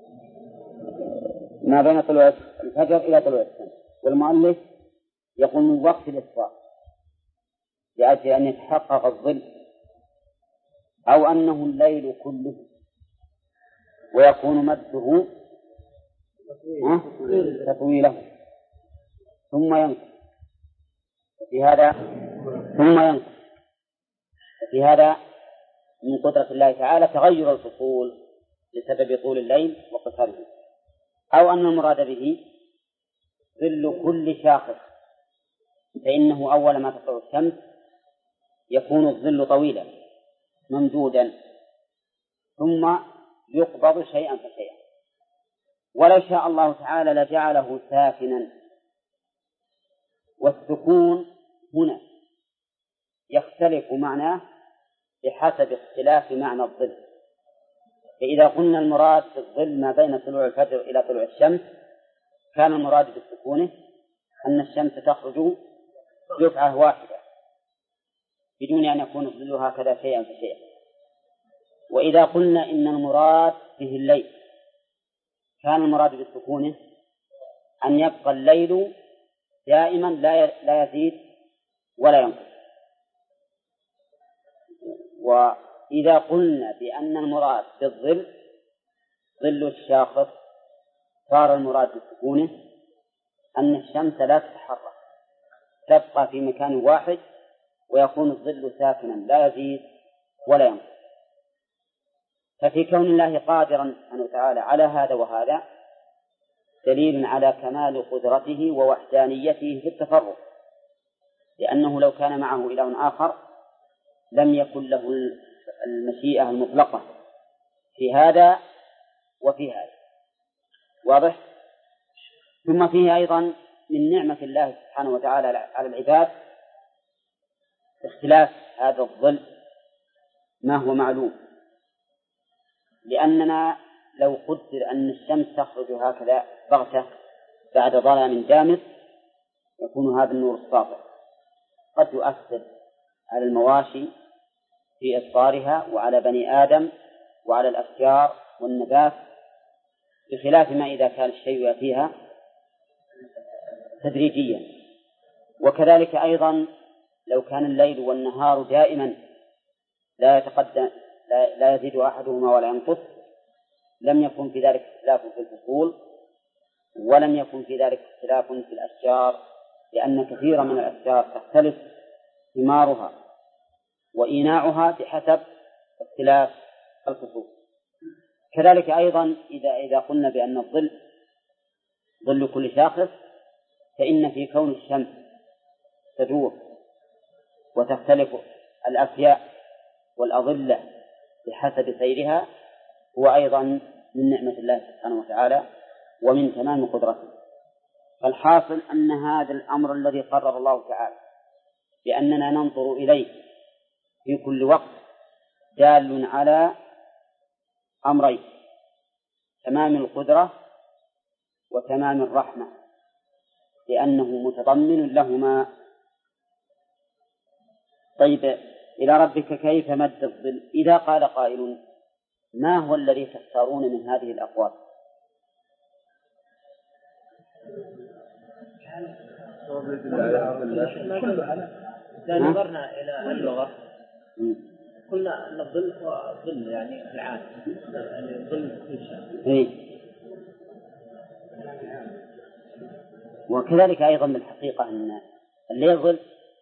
ما بين طلوع الفجر إلى طلوع الشمس، والمؤلف يقول من وقت الإسراء لأجل أن يتحقق الظل، أو أنه الليل كله ويكون مده تطويله ثم ينقص في هذا من قدرة الله تعالى تغير الفصول بسبب طول الليل وقصره، أو أن المراد به ظل كل شاخص، فإنه أول ما تطلع الشمس يكون الظل طويلا ممدودا ثم يقبض شيئا فشيئا، ولو شاء الله تعالى لجعله ساكنا. والسكون هنا يختلف معناه بحسب اختلاف معنى الظل، فإذا قلنا المراد بالظل ما بين طلوع الفجر إلى طلوع الشمس كان المراد بسكونه أن الشمس تخرج دفعة واحدة بدون أن يكون الظل هكذا شيئا فشيئا. وإذا قلنا إن المراد به الليل كان المراد بسكونه أن يبقى الليل دائما لا يزيد ولا ينقص. وإذا قلنا بأن المراد بالظل ظل الشاخص صار المراد بسكونه أن الشمس لا تتحرك تبقى في مكان واحد ويكون الظل ساكنا لا يزيد ولا ينقص. ففي كون الله قادرا سبحانه وتعالى على هذا وهذا دليل على كمال قدرته ووحدانيته في التصرف، لأنه لو كان معه إله آخر لم يكن له المشيئة المطلقة في هذا وفي هذا. واضح؟ ثم فيه أيضا من نعمة الله سبحانه وتعالى على العباد اختلاف هذا الظل ما هو معلوم، لأننا لو قدر أن الشمس تخرج هكذا بغتة بعد ظلام دامس يكون هذا النور الساطع قد يؤثر على المواشي في إصفارها وعلى بني آدم وعلى الأشجار والنبات، بخلاف ما إذا كان الشيء يأتيها تدريجيا. وكذلك أيضا لو كان الليل والنهار دائما لا يتقدم لا يزيد أحدهما ولا ينقص لم يكن في ذلك اختلاف في الفصول، ولم يكن في ذلك اختلاف في الأشجار، لأن كثيرا من الأشجار تختلف ثمارها وإيناعها بحسب اختلاف الفصول. كذلك أيضا إذا قلنا بأن الظل ظل كل شاخص فإن في كون الشمس تدور وتختلف الأفياء والأظلة بحسب سيرها هو أيضا من نعمة الله سبحانه وتعالى ومن تمام قدرته. فالحاصل أن هذا الأمر الذي قرر الله تعالى بأننا ننظر إليه في كل وقت دال على أمرين: تمام القدرة وتمام الرحمة، لأنه متضمن لهما. طيب إلى ربك كيف مد الظل. إذا قال قائل ما هو الذي تختارون من هذه الأقوال؟ إذا نظرنا إلى اللغة قلنا أن الظل هو ظل يعني العام، يعني ظل كل شيء. وكذلك أيضا بالحقيقة أن الليل ظل،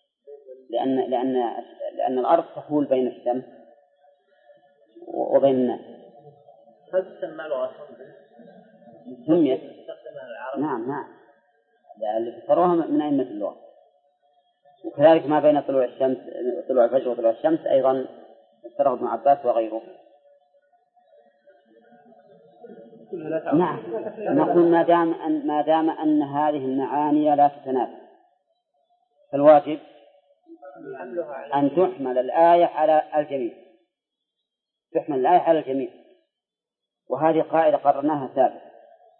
لأن الأرض تحول بين الشمس وبين الناس. فتسمى لغة سميت. نعم اللي فسروها من أئمة اللغة. وكذلك ما بين طلوع الفجر وطلوع الشمس أيضا فسره ابن عباس وغيره. نعم نقول ما دام أن هذه المعاني لا تتنافى فالواجب أن تحمل الآية على الجميع، تحمل الآية على الجميع. وهذه قاعدة قررناها سابقا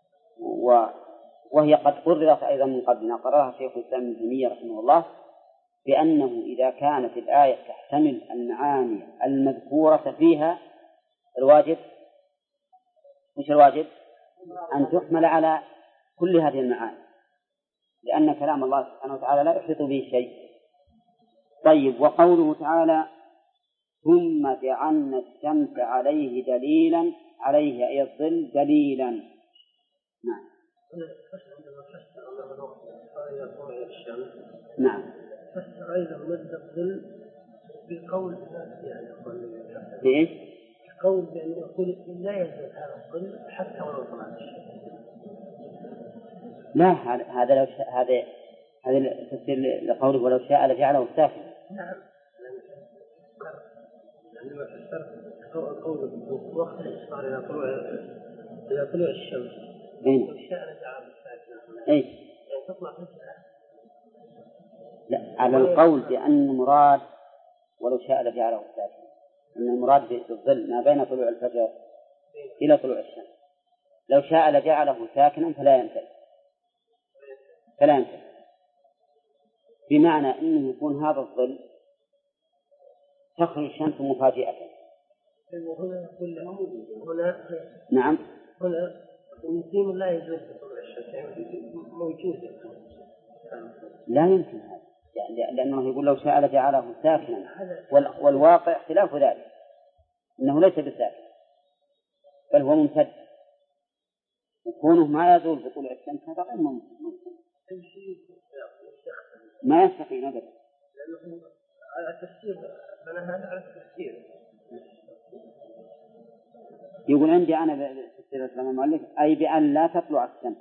وهي قد قررت أيضا من قبلنا، قررها شيخ الإسلام ابن تيمية رحمه الله، بأنه إذا كانت الآية تحتمل المعاني المذكورة فيها الواجب مش الواجب أن تحمل على كل هذه المعاني، لأن كلام الله سبحانه وتعالى لا يحيط به شيء. طيب، وقوله تعالى ثم جعلنا الشمس عليه دليلا، عليه أي الظل دليلا. نعم نعم فسر أيضا مد الظل بقول يعني ليش؟ قول بأن يقول لا يزال هذا الظل حتى ولو طلع الشمس. لا، هذا لو هذا تفسير لقوله ولو شاء لجعله ساكنا. نعم لأنه فسر قوله وقت الإسفار إلى طلوع الشمس لو شاء لجعله ساكنا. أي يعني تطلع فجأة. لا، على القول بأن المراد ولو شاء لجعله ساكنا، أن المراد بالظل ما بين طلوع الفجر إلى طلوع الشمس. لو شاء لجعله ساكنا فلا ينتهي، بمعنى أنه يكون هذا الظل تخرج الشمس مفاجئة. نعم هنا يمكن لا يجوز طلوع الشمس موجود. لا يمكن هذا، لأنه يقول لو شاء لجعله ساكنا، والواقع خلاف ذلك، إنه ليس بساكن بل هو ممتد، وكونه ما يزول بطلوع الشمس هذا غير ممكن، ما يستقيم أبدا. لأنه على التفسير أنا هذا على التفسير يقول عندي أنا بتفسير الإسلام المؤلف أي بأن لا تطلع الشمس،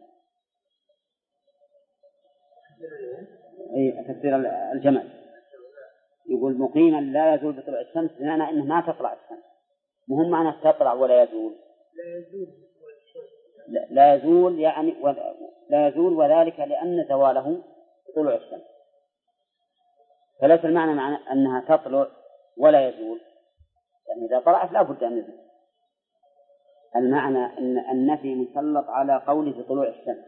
أي تفسير الجمال يقول مقيما لا يزول بطلوع الشمس، بمعنى أنه ما تطلع الشمس، مهم معنى تطلع ولا يزول. لا يزول يعني لا يزول، وذلك لأن زواله بطلوع الشمس، فليس المعنى أنها تطلع ولا يزول، يعني إذا طلعت لا بد أن يزول. المعنى أن النفي مسلط على قوله بطلوع الشمس.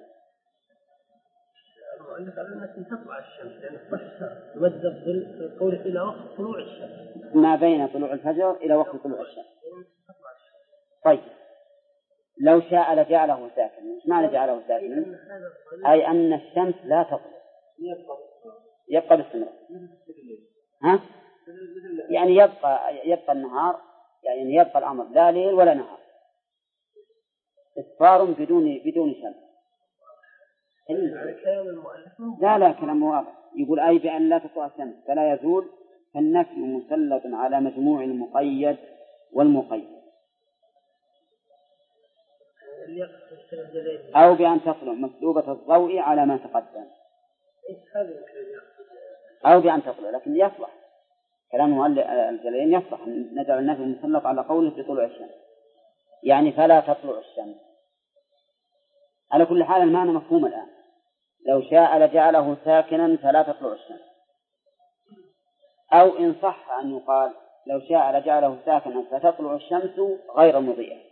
المؤلف قال التي تطلع الشمس يعني فسر مد الظل في قوله إلى وقت طلوع الشمس، ما بين طلوع الفجر إلى وقت طلوع الشمس. طيب، لو شاء لجعله ساكنا. ايش معنى جعله ساكنا؟ أي أن الشمس لا تطلع، يبقى باستمرار. ها؟ يعني يبقى النهار، يعني يبقى الأمر لا ليل ولا نهار، إصفار بدون شمس. لا كلام واضح. يقول أي بأن لا تطلع الشمس فلا يزول، فالنفي مسلط على مجموع المقيد والمقيد. أو بأن تطلع مسلوبة الضوء على ما تقدم، أو بأن تطلع، لكن يصلح كلام الجلالين يصلح نجعل النفي مسلط على قوله بطلوع الشمس، يعني فلا تطلع الشمس. على كل حال المعنى مفهوم الآن. لو شاء لجعله ساكنا فلا تطلع الشمس، أو إن صح أن يقال لو شاء لجعله ساكنا فتطلع الشمس غير مضيئة.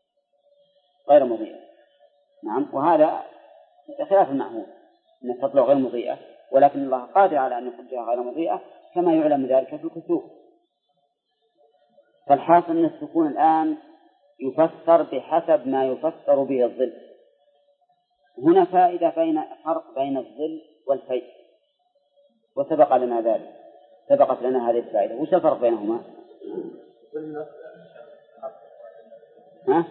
نعم، وهذا خلاف المعهود أن تطلع غير مضيئة، ولكن الله قادر على أن يخرجها غير مضيئة، كما يعلم ذلك في الكسوف. فالحاصل أن السكون الآن يفسر بحسب ما يفسر به الظل. هنا فائدة فرق بين الظل والفيء، وسبق لنا ذلك، سبقت لنا هذه الفائدة. وش الفرق بينهما؟ ها؟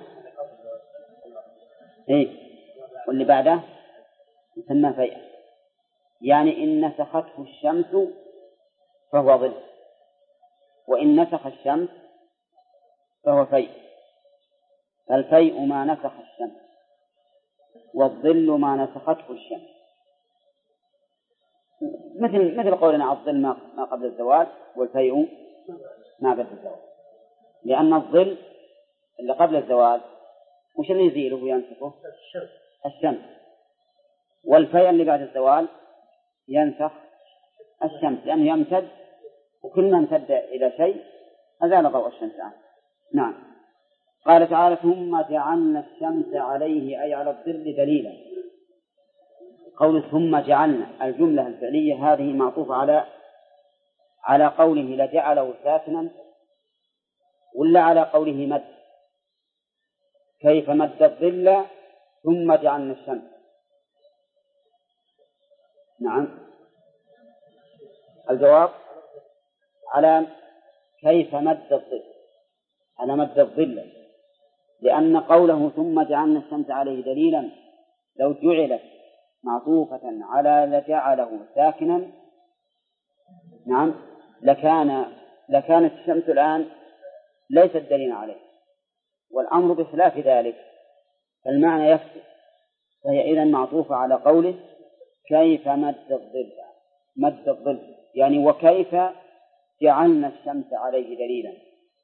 إيه؟ واللي بعده يسمى فيء، يعني إن نسخته الشمس فهو ظل، وإن نسخ الشمس فهو فيء. فالفيء ما نسخ الشمس، والظل ما نسخته الشمس. مثل قولنا الظل ما قبل الزوال، والفيء ما بعد الزوال. لأن الظل اللي قبل الزوال وش اللي يزيله وينسخه؟ الشمس. والفيء اللي بعد الزوال ينسخ الشمس، لأنه يمتد، وكل ما امتد إلى شيء أزال ضوء الشمس عنه. نعم. قال تعالى: ثم جعلنا الشمس عليه، أي على الظل، دليلا. قول ثم جعلنا، الجملة الفعلية هذه معطوفة على قوله لجعله ساكنا، ولا على قوله مد؟ كيف مد الظل ثم جعلنا الشمس؟ نعم، الجواب على كيف مد الظل، على مد الظل، لأن قوله ثم جعلنا الشمس عليه دليلا لو جعلت معطوفة على لجعله ساكنا، نعم، لكانت الشمس الآن ليست دليلا عليه، والأمر بخلاف ذلك، فالمعنى يفسد. فهي إذن معطوفة على قوله كيف مد الظل، يعني وكيف جعلنا الشمس عليه دليلا.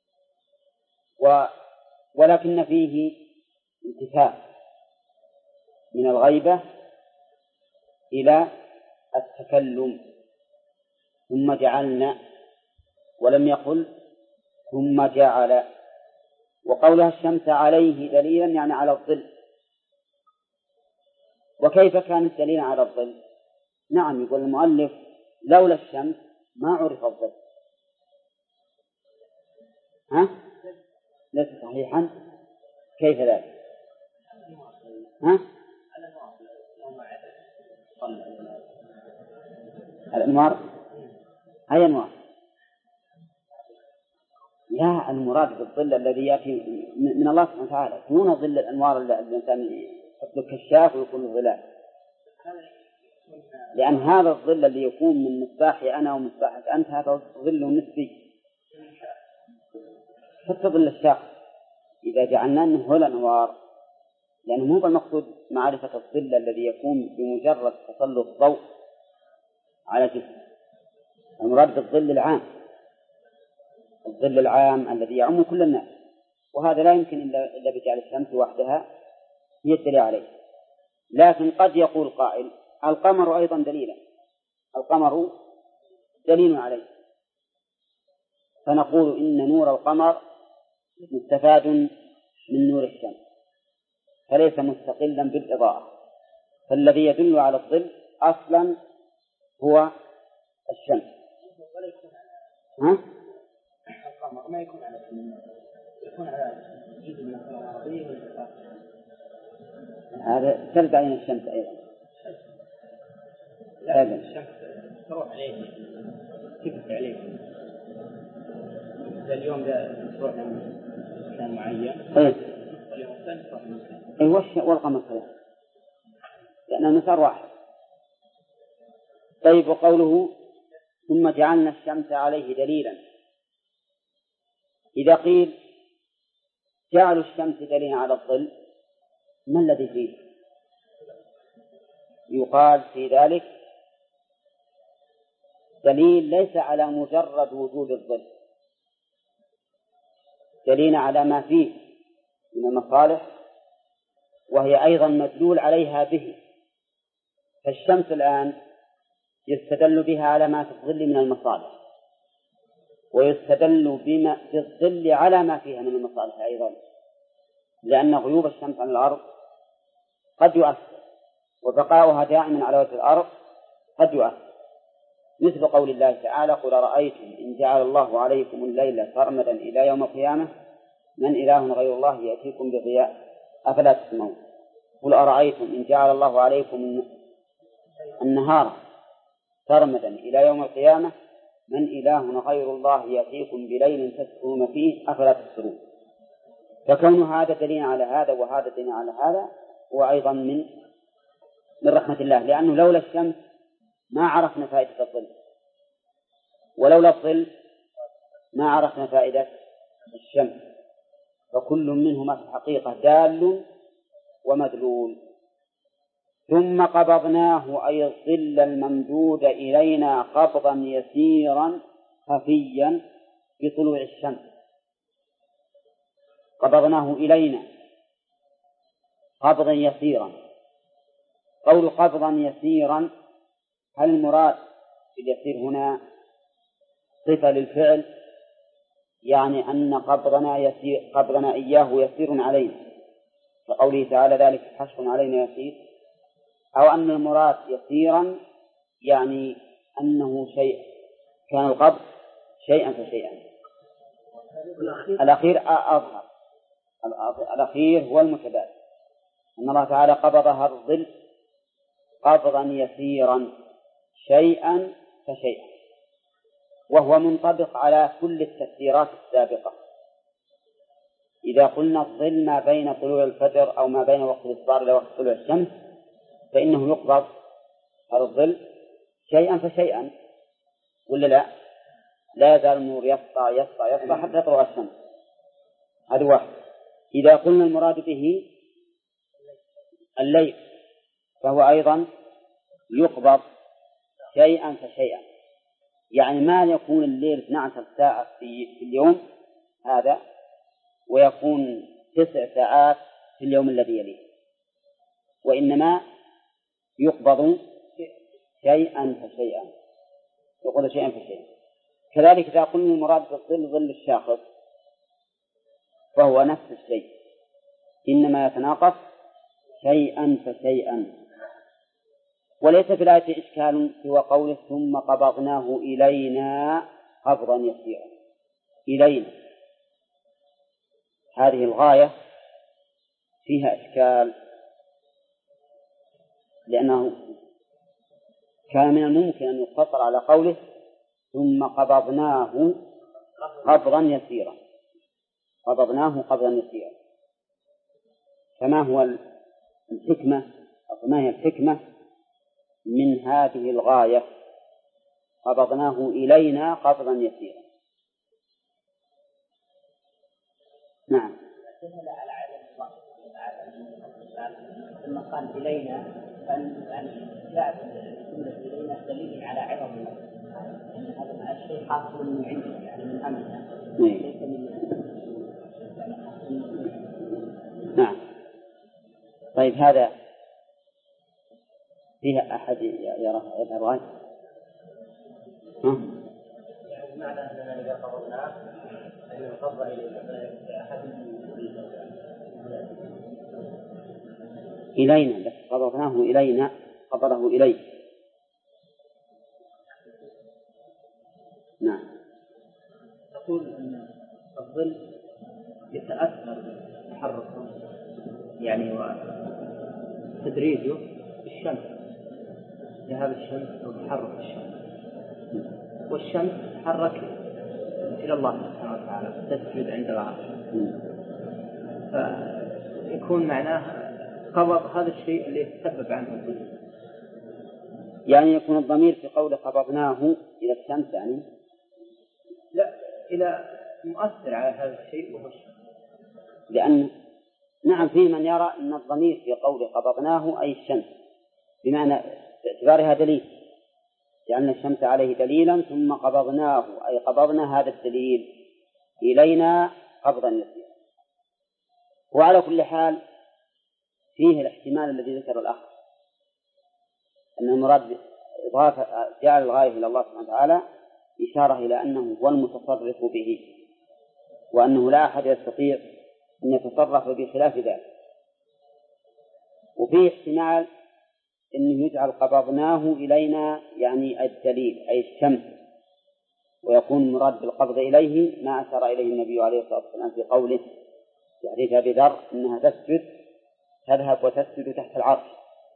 ولكن فيه انتفاء من الغيبة إلى التكلم. ثم جعلنا، ولم يقل ثم جعل. وقولها الشمس عليه دليلا يعني على الظل. وكيف كانت دليلا على الظل؟ نعم، يقول المؤلف لولا الشمس ما عرف الظل. ها؟ ليس صحيحا. كيف ذلك؟ ها؟ الأنوار أي أنوار؟ لا، المراد بالظل الذي يأتي من الله سبحانه وتعالى، دون ظل الأنوار اللي الإنسان يحط له كشاف ويكون الظلال. لأن هذا الظل الذي يكون من مصباحي أنا ومصباحك أنت هذا ظل نسبي، حتى ظل الشاخص إذا جعلنا منه هو الأنوار، لأنه مو بالمقصود معرفة الظل الذي يكون بمجرد تسلط الضوء على جسم. المراد بالظل العام، الظل العام الذي يعم كل الناس، وهذا لا يمكن إلا بجعل الشمس وحدها هي الدليل عليه. لكن قد يقول قائل القمر أيضا دليلا، القمر دليل عليه، فنقول إن نور القمر مستفاد من نور الشمس، فليس مستقلا بالإضاءة، فالذي يدل على الظل أصلا هو الشمس. ها؟ القمر ما يكون على يكون على جزء من الكرة الأرضية والإنفاق. هذا سلب عين الشمس أيضا. لا، الشمس تروح عليه تبث عليه. اليوم ده تروح لمكان معين، واليوم الثاني تروح لمكان. والقمر كذلك، لأن المسار واحد. طيب، وقوله ثم جعلنا الشمس عليه دليلا، إذا قيل جعلوا الشمس دليلا على الظل ما الذي فيه؟ يقال في ذلك دليل ليس على مجرد وجود الظل، دليل على ما فيه من المصالح، وهي أيضا مدلول عليها به. فالشمس الآن يستدل بها على ما في الظل من المصالح، ويستدل بالظل على ما فيها من المصالح أيضا، لأن غيوب الشمس عن الأرض قد يؤثر، وبقاؤها دائما على وجه الأرض قد يؤثر. مثل قول الله تعالى: قل أرأيتم إن جعل الله عليكم الليل سرمدا إلى يوم القيامة من إله غير الله يأتيكم بضياء أفلا تسمعون. قل أرأيتم إن جعل الله عليكم النهار سرمدا إلى يوم القيامة من إله غير الله يأتيكم بليل تسكنون فيه أفلا تبصرون. فكون هذا دليل على هذا وهذا دليل على هذا هو أيضا من رحمة الله، لأنه لولا الشمس ما عرفنا فائدة الظل، ولولا الظل ما عرفنا فائدة الشمس، فكل منهما في الحقيقة دال ومدلول. ثم قبضناه أي الظل الممدود إلينا قبضا يسيرا خفيا بطلوع الشمس. قبضناه إلينا قبضا يسيرا. قول قبضا يسيرا، هل المراد باليسير هنا صفة للفعل، يعني أن قبضنا إياه يسير علينا، فقوله تعالى: ذلك حشر علينا يسير، أو أن المراد يسيرا يعني أنه شيء كان القبض شيئا فشيئا. الأخير أظهر، الأخير هو المتبادل، أن الله تعالى قبض هذا الظل قبضا يسيرا شيئا فشيئا، وهو منطبق على كل التفسيرات السابقة. إذا قلنا الظل ما بين طلوع الفجر أو ما بين وقت الإصفار إلى وقت طلوع الشمس فإنه يقبض هذا الظل شيئا فشيئا، ولا لا؟ لا يزال النور يسطع يسطع يسطع حتى تطلع الشمس. هذا واحد. إذا قلنا المراد به الليل فهو أيضا يقبض شيئا فشيئا، يعني ما يكون الليل 12 ساعة في اليوم هذا ويكون 9 ساعات في اليوم الذي يليه، وإنما يقبض شيئا فشيئا، يقبض شيئا فشيئا. كذلك إذا قلنا المراد بالظل ظل الشاخص فهو نفس الشيء، إنما يتناقص شيئا فشيئا. وليس في الآية إشكال سوى قوله: ثم قبضناه إلينا قبضا يسيرا. إلينا هذه الغاية فيها إشكال، لأنه كان من الممكن أن يقتصر على قوله: ثم قبضناه قبضا يسيرا. قبضناه قبضا يسيرا. فما هو الحكمة أو ما هي الحكمة من هذه الغاية؟ قبضناه إلينا قبضا يسيرا. نعم. لما قال إلينا يعني جاء الجملة إلينا دليل على عظم الله، يعني هذا الشيء حاصل من عندنا، يعني من أمرنا ليس من نعم. طيب هذا فيها أحد يرى يذهب غاية؟ معنى أننا إذا قبضناه أن يقبض إلينا، بس قبضناه إلينا قبضه إليه. نعم. تقول أن الظل يتأثر بتحركه يعني وتدريجه بالشمس، ذهاب الشمس أو تحرك الشمس، والشمس تتحرك إلى الله سبحانه وتعالى تسجد عند العرش، فيكون معناه قبض هذا الشيء اللي يتسبب عنه الظل. يعني يكون الضمير في قول قبضناه إلى الشمس، يعني لا، إلى مؤثر على هذا الشيء وهو الشمس. لأن نعم في من يرى أن الضمير في قول قبضناه أي الشمس، بمعنى باعتبارها دليل، لأن الشمس عليه دليلا، ثم قبضناه أي قبضنا هذا الدليل إلينا قبضا يسيرا. وعلى كل حال فيه الاحتمال الذي ذكر الأخ، أن المراد إضافة جعل الغاية إلى الله سبحانه وتعالى إشارة إلى أنه هو المتصرف به، وأنه لا أحد يستطيع أن يتصرف بخلاف ذلك. وفيه احتمال إنه يجعل قبضناه إلينا يعني الدليل أي الشمس، ويكون المراد بالقبض إليه ما أشار إليه النبي عليه الصلاة والسلام في قوله في حديث أبي ذر إنها تذهب وتسجد تحت العرش.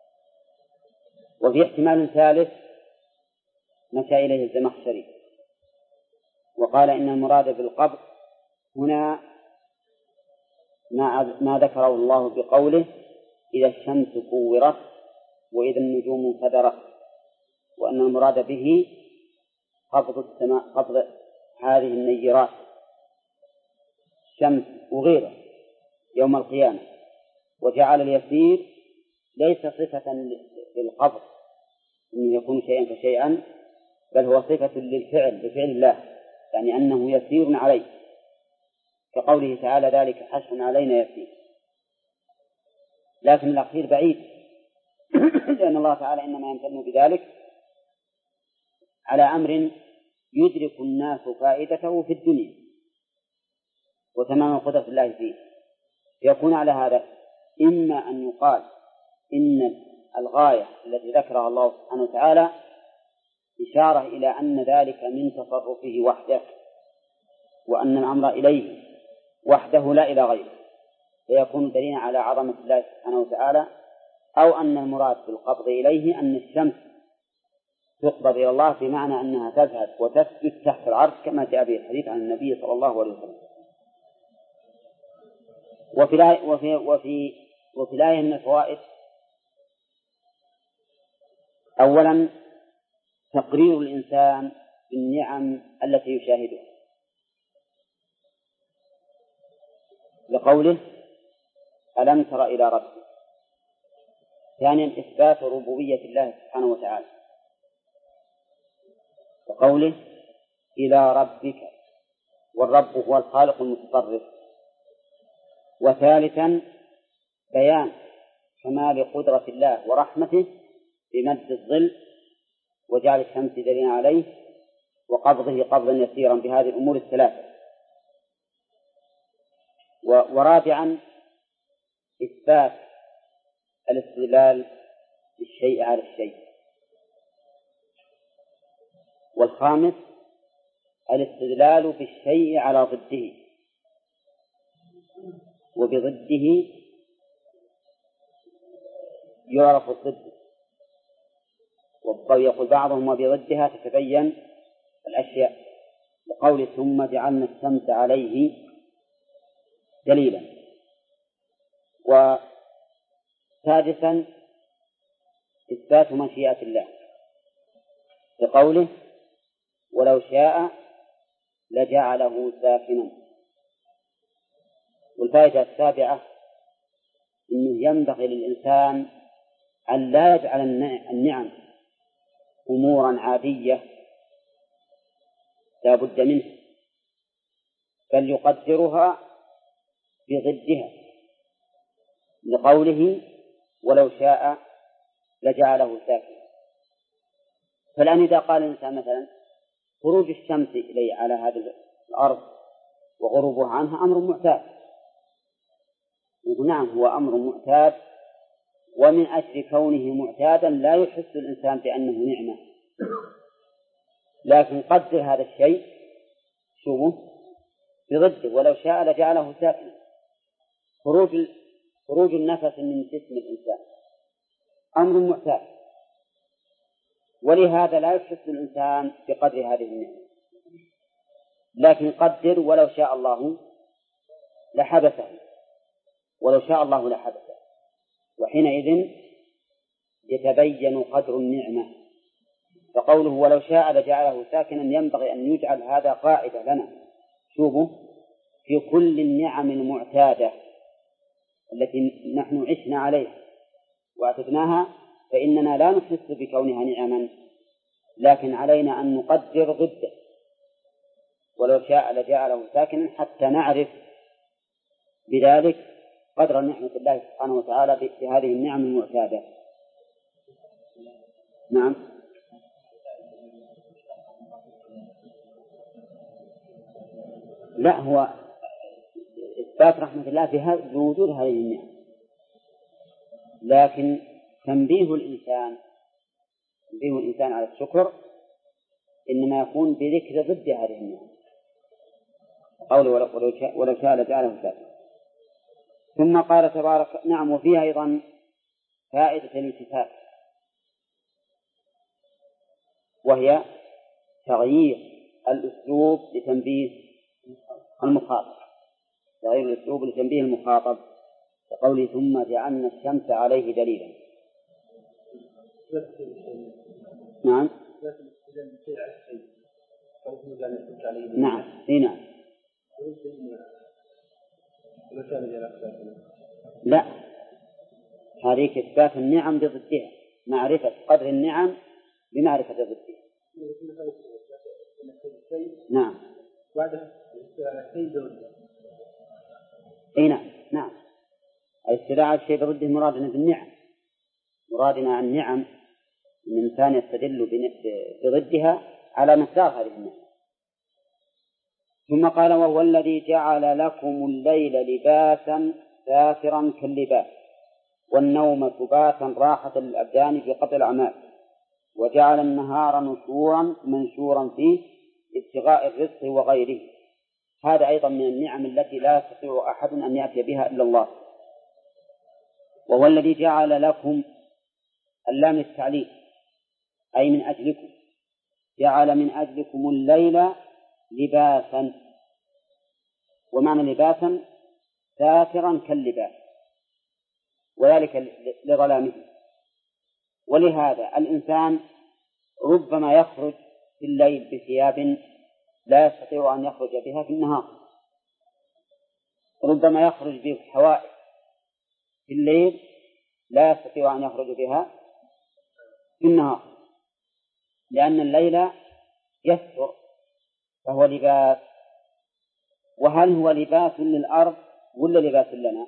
وفي احتمال ثالث مشى إليه الزمخشري وقال إن المراد بالقبض هنا ما ذكره الله بقوله إذا الشمس كورت وإذا النجوم انكدرت، وأن المراد به قبض السماء، قبض هذه النيرات الشمس وغيره يوم القيامة. وجعل اليسير ليس صفة للقبض إنه يكون شيئا فشيئا، بل هو صفة لفعل الله، يعني أنه يسير عليه، كقوله تعالى ذلك حشر علينا يسير. لكن الأخير بعيد لأن الله تعالى إنما يمتن بذلك على أمر يدرك الناس فائدته في الدنيا وتمام قدرة الله فيه. يكون على هذا إما أن يقال إن الغاية التي ذكرها الله سبحانه وتعالى إشارة إلى أن ذلك من تصرفه وحده، وأن الأمر إليه وحده لا إلى غيره، فيكون دليلا على عظمة الله سبحانه وتعالى. أو أن المراد بالقبض إليه أن الشمس تقبض إلى الله بمعنى أنها تذهب وتسجد تحت العرش كما جاء به الحديث عن النبي صلى الله عليه وسلم. وفي الآية من الفوائد: أولا تقرير الإنسان بالنعم التي يشاهدها لقوله ألم تر إلى ربك. ثانيا إثبات ربوبية الله سبحانه وتعالى وقوله إلى ربك، والرب هو الخالق المتصرف. وثالثا بيان كمال قدرة الله ورحمته بمد الظل وجعل الشمس دليلا عليه وقبضه قبضا يسيرا بهذه الأمور الثلاثة. ورابعا إثبات الاستدلال بالشيء على الشيء. والخامس الاستدلال بالشيء على ضده، وبضده يعرف الضد، ويقول بعضهم وبضدها تتبين الأشياء، وقول ثم جعلنا الشمس عليه دليلا. وسادسا إثبات مشيئة الله بقوله ولو شاء لجعله ساكنا. والفائدة السابعة أنه ينبغي للإنسان أن لا يجعل النعم أمورا عادية لا بد منه، بل يقدرها بضدها لقوله ولو شاء لجعله ساكنا. فالآن إذا قال الإنسان مثلا خروج الشمس إليه على هذه الأرض وغروبها عنها أمر معتاد، نعم هو أمر معتاد، ومن أجل كونه معتادا لا يحس الإنسان بأنه نعمة، لكن قدر هذا الشيء شوفه بضده ولو شاء لجعله ساكنا. خروج النفس من جسم الإنسان أمر معتاد، ولهذا لا يحس الإنسان بقدر هذه النعمة، لكن قدر ولو شاء الله لحبسه، ولو شاء الله لحبسه، وحينئذ يتبين قدر النعمة. فقوله ولو شاء لجعله ساكنا ينبغي أن يجعل هذا قاعدة لنا. شوفوا في كل النعم المعتادة التي نحن عشنا عليها واعتدناها فإننا لا نحس بكونها نعما، لكن علينا أن نقدر ضده ولو شاء لجعله ساكنا حتى نعرف بذلك قدر نعمة الله سبحانه وتعالى بهذه النعم المعتادة. نعم. لا، هو إثبات رحمة الله بوجود هذه النعم، لكن تنبيه الإنسان على الشكر إنما يكون بذكر ضد هذه النعم، قوله ولو شاء لجعله شاكرا. ثم قال تبارك نعم وفيها أيضا فائدة الالتفات، وهي تغيير الأسلوب لتنبيه المخاطب، تغيير الأسلوب لتنبيه المخاطب، كقوله ثم جعلنا الشمس عليه دليلا. نعم نعم نعم لا، هذه إثبات النعم بضدها، معرفة قدر النعم بمعرفة ضدها. نعم اي نعم الاستدعاء الشيء برده مرادنا بالنعم، مرادنا عن النعم الإنسان يستدل بضدها على مقدار هذه النعم. ثم قال وهو الذي جعل لكم الليل لباسا ساترا كاللباس والنوم سباتا راحة للأبدان في قطع الأعمال وجعل النهار نشورا منشورا فيه ابتغاء الرزق وغيره. هذا أيضا من النعم التي لا يستطيع أحد أن يأتي بها إلا الله. وهو الذي جعل لكم اللام التعليل أي من أجلكم، جعل من أجلكم الليل لباسا، ومعنى لباسا ساترا كاللباس وذلك لظلامه. ولهذا الإنسان ربما يخرج في الليل بثياب لا يستطيع أن يخرج بها في النهار، ربما يخرج بحوائج في الليل لا يستطيع أن يخرج بها في النهار، لأن الليل يستر فهو لباس. وهل هو لباس للأرض ولا لباس لنا؟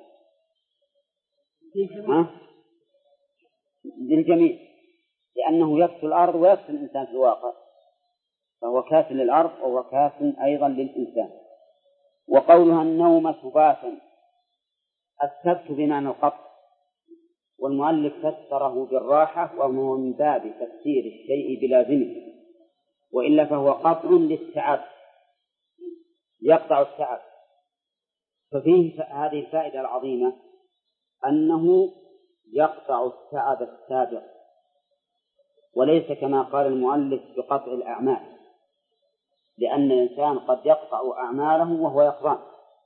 للجميع، لأنه يكسو الأرض ويكسو الإنسان في الواقع، فهو كاس للأرض وهو كاس أيضا للإنسان. وقولها النوم سباتا، السبت بمعنى القطع، والمؤلف فسره بالراحة وهو من باب تفسير الشيء بلازمه، وإلا فهو قطع للتعب يقطع التعب. ففيه هذه الفائدة العظيمة أنه يقطع التعب السابق، وليس كما قال المؤلف بقطع الأعمال، لأن الإنسان قد يقطع أعماله وهو يقظان،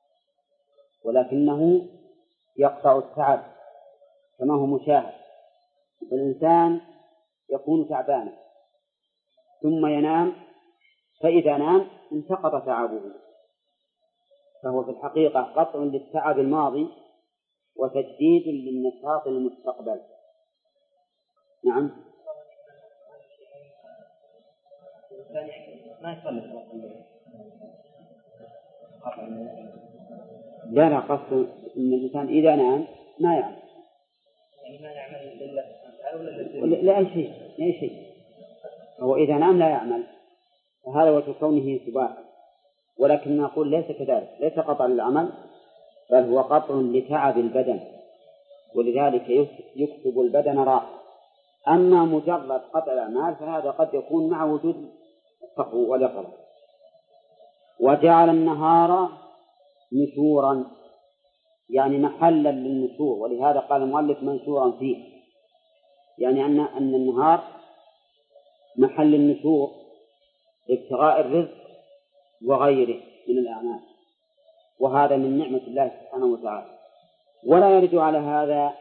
ولكنه يقطع التعب كما هو مشاهد. الإنسان يكون تعبانا ثم ينام، فإذا نام انتقض تعبه، فهو في الحقيقة قطع للتعب الماضي وتجديد للنشاط المستقبل. نعم لا قصد أن الإنسان إذا نام ما يعمل، يعني ما نعمل لأي شيء هو إذا نام لا يعمل، فهذا وجه كونه سباتا. ولكن نقول ليس كذلك، ليس قطع للعمل بل هو قطع لتعب البدن، ولذلك يكسب البدن راحة. أما مجرد قطع الأعمال فهذا قد يكون مع وجود الصحو واليقظة. وجعل النهار نشورا يعني محلا للنشور، ولهذا قال المؤلف منشورا فيه، يعني أن النهار محل النشور ابتغاء الرزق وغيره من الأعمال، وهذا من نعمة الله سبحانه وتعالى. ولا يرد على هذا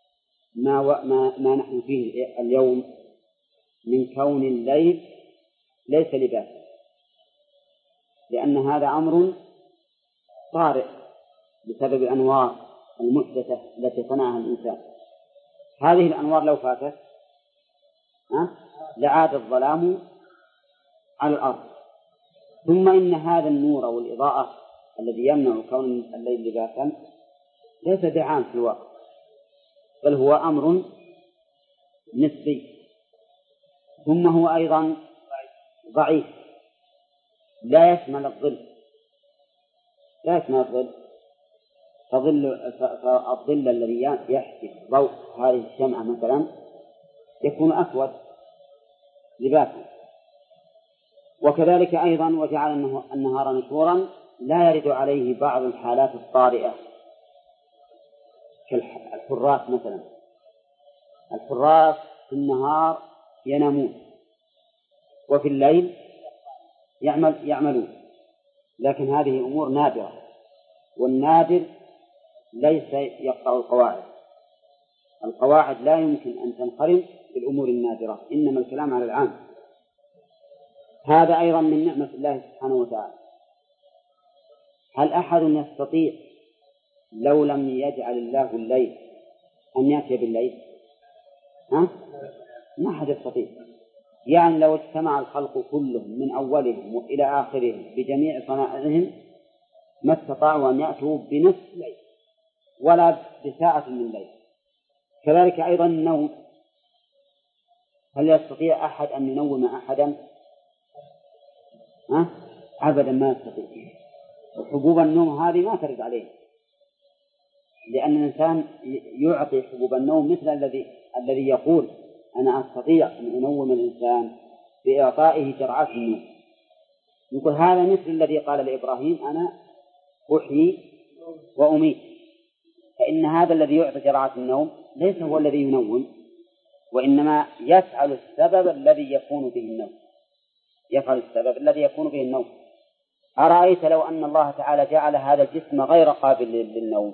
ما نحن فيه اليوم من كون الليل ليس لباسا، لأن هذا أمر طارئ بسبب الأنوار المحدثة التي صنعها الإنسان. هذه الأنوار لو فاتت لعاد الظلام على الأرض. ثم إن هذا النور والإضاءة الذي يمنع كون الليل لباسا ليس دعام في الواقع، بل هو أمر نسبي. ثم هو أيضا ضعيف لا يشمل الظل، فالظل الذي يحجب ضوء هذه الشمعة مثلا يكون أسود لباسه. وكذلك أيضا وجعل النهار نشورا لا يرد عليه بعض الحالات الطارئة كالحراس مثلا. الحراس في النهار ينامون وفي الليل يعملون، لكن هذه أمور نادرة، والنادر ليس يقطع القواعد. القواعد لا يمكن أن تنقرض بالأمور النادرة، إنما الكلام على العام. هذا أيضا من نعمة الله سبحانه وتعالى. هل أحد يستطيع لو لم يجعل الله الليل أن يأتي بالليل؟ ما أحد يستطيع. يعني لو اجتمع الخلق كلهم من أولهم إلى آخرهم بجميع صنائعهم ما استطاعوا أن يأتوا بنصف ليل ولا بساعة من ليل. كذلك أيضا النوم، هل يستطيع أحد أن ينوم أحدا؟ أبدا ما يستطيع. وحبوب النوم هذه ما ترد عليه، لأن الإنسان يعطي حبوب النوم مثل الذي يقول أنا أستطيع أن أنوم الإنسان بإعطائه جرعات النوم. يقول هذا مثل الذي قال لإبراهيم أنا أحيي وأميت. فإن هذا الذي يعطي جرعات النوم ليس هو الذي ينوم، وإنما يفعل السبب الذي يكون به النوم. أرأيت لو أن الله تعالى جعل هذا الجسم غير قابل للنوم،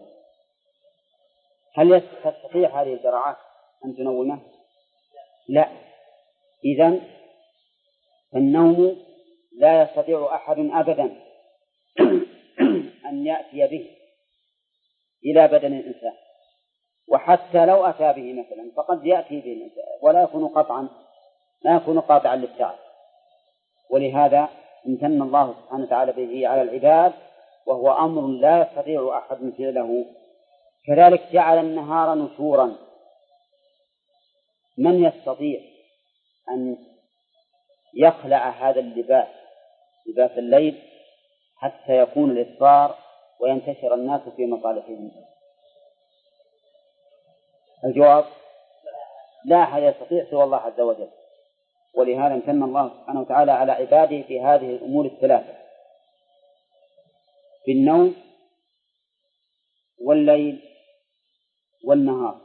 هل تستطيع هذه الجرعات أن تنومه؟ لا. إذن النوم لا يستطيع أحد أبدا أن يأتي به إلى بدن الإنسان، وحتى لو أتى به مثلا فقد يأتي به الإنسان ولا يكون قاطعا للتعب. ولهذا امتن الله سبحانه وتعالى به على العباد، وهو أمر لا يستطيع أحد فعله. كذلك جعل النهار نشورا. من يستطيع أن يخلع هذا اللباس، لباس الليل، حتى يكون الإصرار وينتشر الناس في مصالحهم؟ الجواب لا أحد يستطيع سوى الله عز وجل. ولهذا امتن الله سبحانه وتعالى على عباده في هذه الأمور الثلاثة: في النوم والليل والنهار.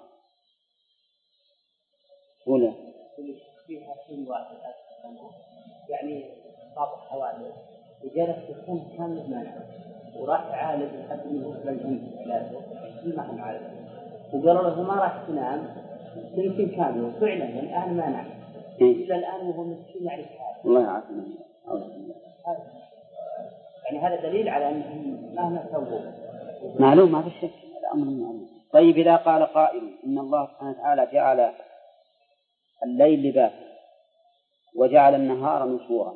ولا فيها كل واحد يعني طابع حوالي وجلس يكون كامل مانع وراح يعالج لحد ما يوصل الجنب علاجه في محل عالج، وقالوا له ما راح تنام يمكن كامل، وفعلا الآن مانع إلى الآن وهو مسكين يعرف هذا. الله يعافينا. يعني هذا دليل على أنهم مهما سووا معلوم، ما في شك، هذا أمر معلوم. طيب إذا قال قائل إن الله سبحانه وتعالى جعل الليل لباسا وجعل النهار نشورا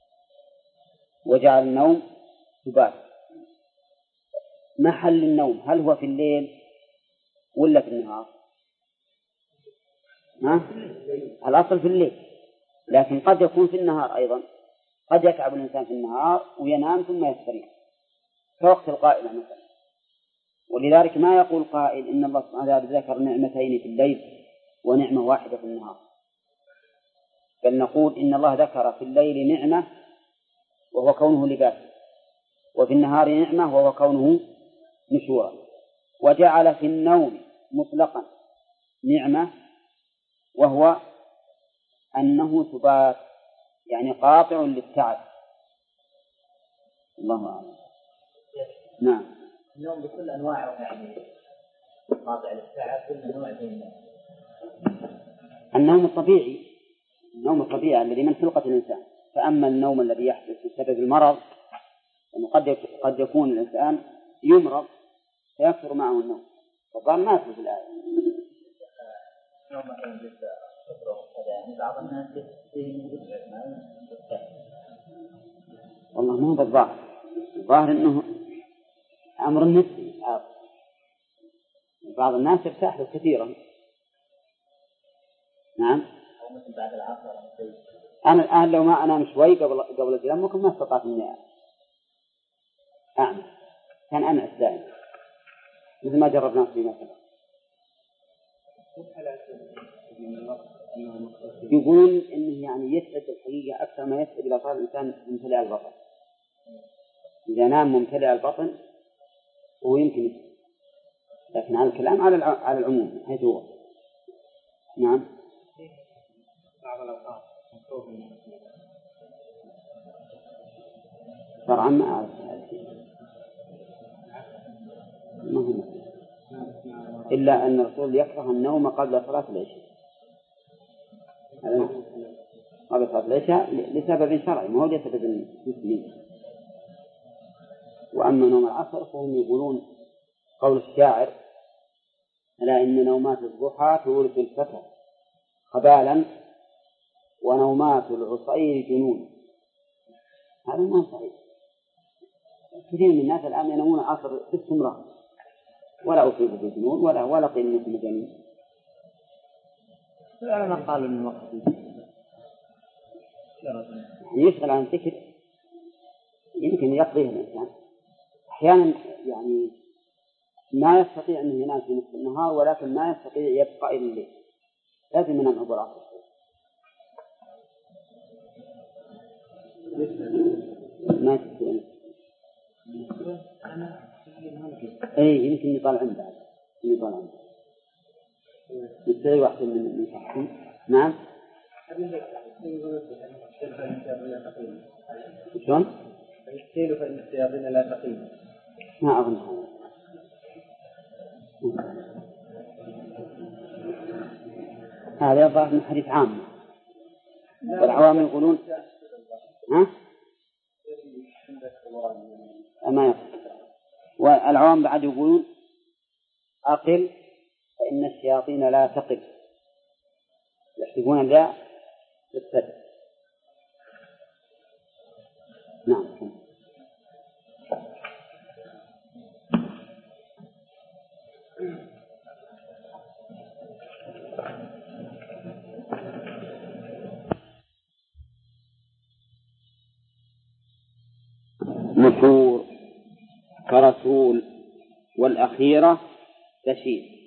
وجعل النوم سباتا، محل النوم هل هو في الليل ولا في النهار؟ الأصل في الليل، لكن قد يكون في النهار أيضا. قد يتعب الإنسان في النهار وينام ثم يستريح كوقت القائلة مثلا. ولذلك ما يقول قائل إن الله سبحانه وتعالى ذكر نعمتين في الليل ونعمة واحدة في النهار، بل نقول إن الله ذكر في الليل نعمة وهو كونه لباس، وفي النهار نعمة وهو كونه نشورا، وجعل في النوم مطلقا نعمة وهو أنه سبات، يعني قاطع للتعب. الله أعلم. نعم. النوم بكل أنواعه يعني قاطع للتعب، كل نوع بين النوم الطبيعي الذي من خلقة الإنسان. فأما النوم الذي يحدث بسبب المرض، قد يكون الإنسان يمرض فيكثر معه النوم، فقال ما في الآية. بعض الناس والله ما هو الظاهر إنه أمر نسبي. بعض الناس يرتاح له كثيرا. نعم. أنا الآن لو ما أنام شوي قبل الجلام ممكن ما استطعت إني أعمل، كان أنعس دائما. مثل ما جربناه في مثلا. يقول إنه يعني يتعب الحقيقة أكثر ما يتعب إذا صار الإنسان ممتلئ البطن. إذا نام ممتلئ البطن هو يمكن يتعب، لكن على الكلام على العموم حيث هو. نعم. شرعا ما أعرف إلا أن الرسول يكره النوم قبل صلاة العشاء. قبل صلاة العشاء لسبب شرعي ما هو لسبب جسمي. وأما نوم العصر فهم يقولون قول الشاعر: ألا إن نومات الضحى تورث الفتى خبالا ونومات العصير جنون. هذا ما صحيح. كثير من الناس الآن ينامون العصر باستمرار ولا أصيبوا بالجنون ولا قيل منهم مجانين. ما قالوا إنه وقت يشغل عن ذكر يمكن يقضيه الإنسان أحيانا، يعني ما يستطيع أن ينام في نصف النهار ولكن ما يستطيع يبقى إلى الليل، لازم ينام عبر العصر. ما يستطيع. يمكن يطلع عنده يستطيع واحد من صحته. نعم. شلون؟ يستيل فإن الشياطين لا تقيم. ما أظن هذا. هذا يظهر من حديث عام. والعوام يقولون ما يقول. والعوام بعد يقولون أقل فإن الشياطين لا تقل، يحسبون لا بالسد. نعم. نشور كرسول والأخيرة تشير.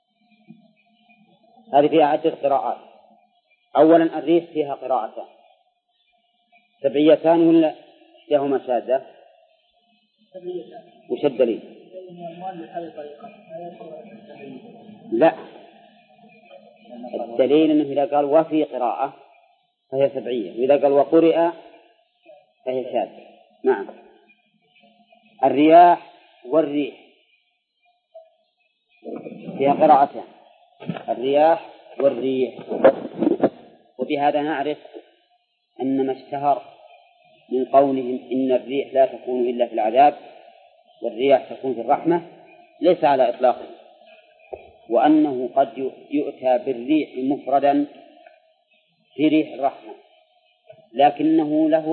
هذه فيها عدة قراءات. أولا الريح فيها قراءتان سبعيتان ولا إحداهما شاذة؟ وش الدليل؟ لا، الدليل أنه إذا قال وفي قراءة فهي سبعية، وإذا قال وقرئ فهي شاذة. نعم. الرياح والريح فيها قراءتان الرياح والريح. وبهذا نعرف أن ما اشتهر من قولهم إن الريح لا تكون إلا في العذاب والرياح تكون في الرحمة ليس على إطلاقه، وأنه قد يؤتى بالريح مفردا في ريح الرحمة لكنه له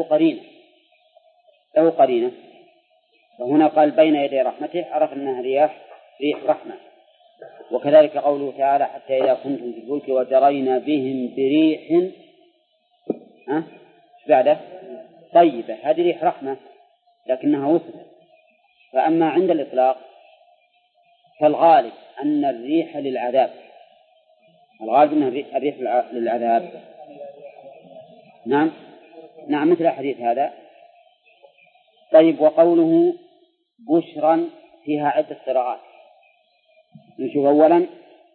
قرينة، فهنا قال بين يدي رحمته عرف أنها ريح رحمة. وكذلك قوله تعالى حتى إذا كنتم في الفلك وجرينا بهم بريح بعده طيبة، هذه ريح رحمة لكنها وصفت. فأما عند الإطلاق فالغالب أن الريح للعذاب، للعذاب. نعم مثل حديث هذا. طيب، وقوله بشرا فيها عدة قراءات. نشوف أولا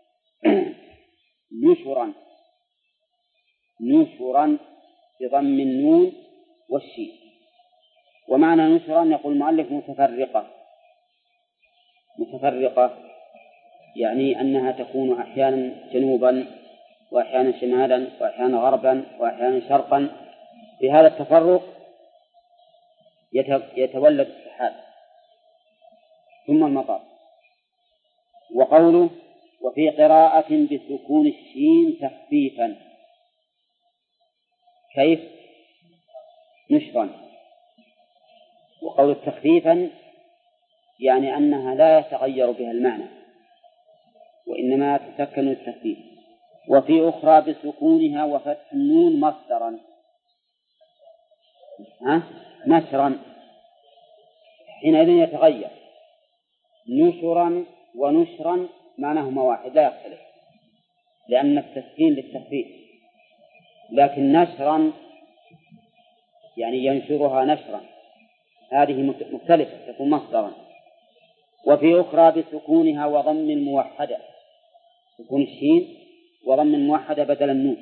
نشرا بضم النون والشين. ومعنى نشرا يقول المؤلف متفرقة يعني أنها تكون أحيانا جنوبا وأحيانا شمالا وأحيانا غربا وأحيانا شرقا. بهذا التفرق يتولد السحاب ثم المطر. وقوله وفي قراءة بسكون الشين تخفيفا. كيف؟ نشرا. وقول تخفيفا يعني أنها لا يتغير بها المعنى وإنما تسكن التخفيف. وفي أخرى بسكونها وفتح النون مصدرا نشرا، حينئذ يتغير نشرا ونشرا معناهما واحد لا يختلف، لأن التسكين للتخفيف، لكن نشرا يعني ينشرها نشرا هذه مختلفة تكون مصدرا. وفي أخرى بسكونها وضم الموحدة، سكون الشين وضم الموحدة بدل النون،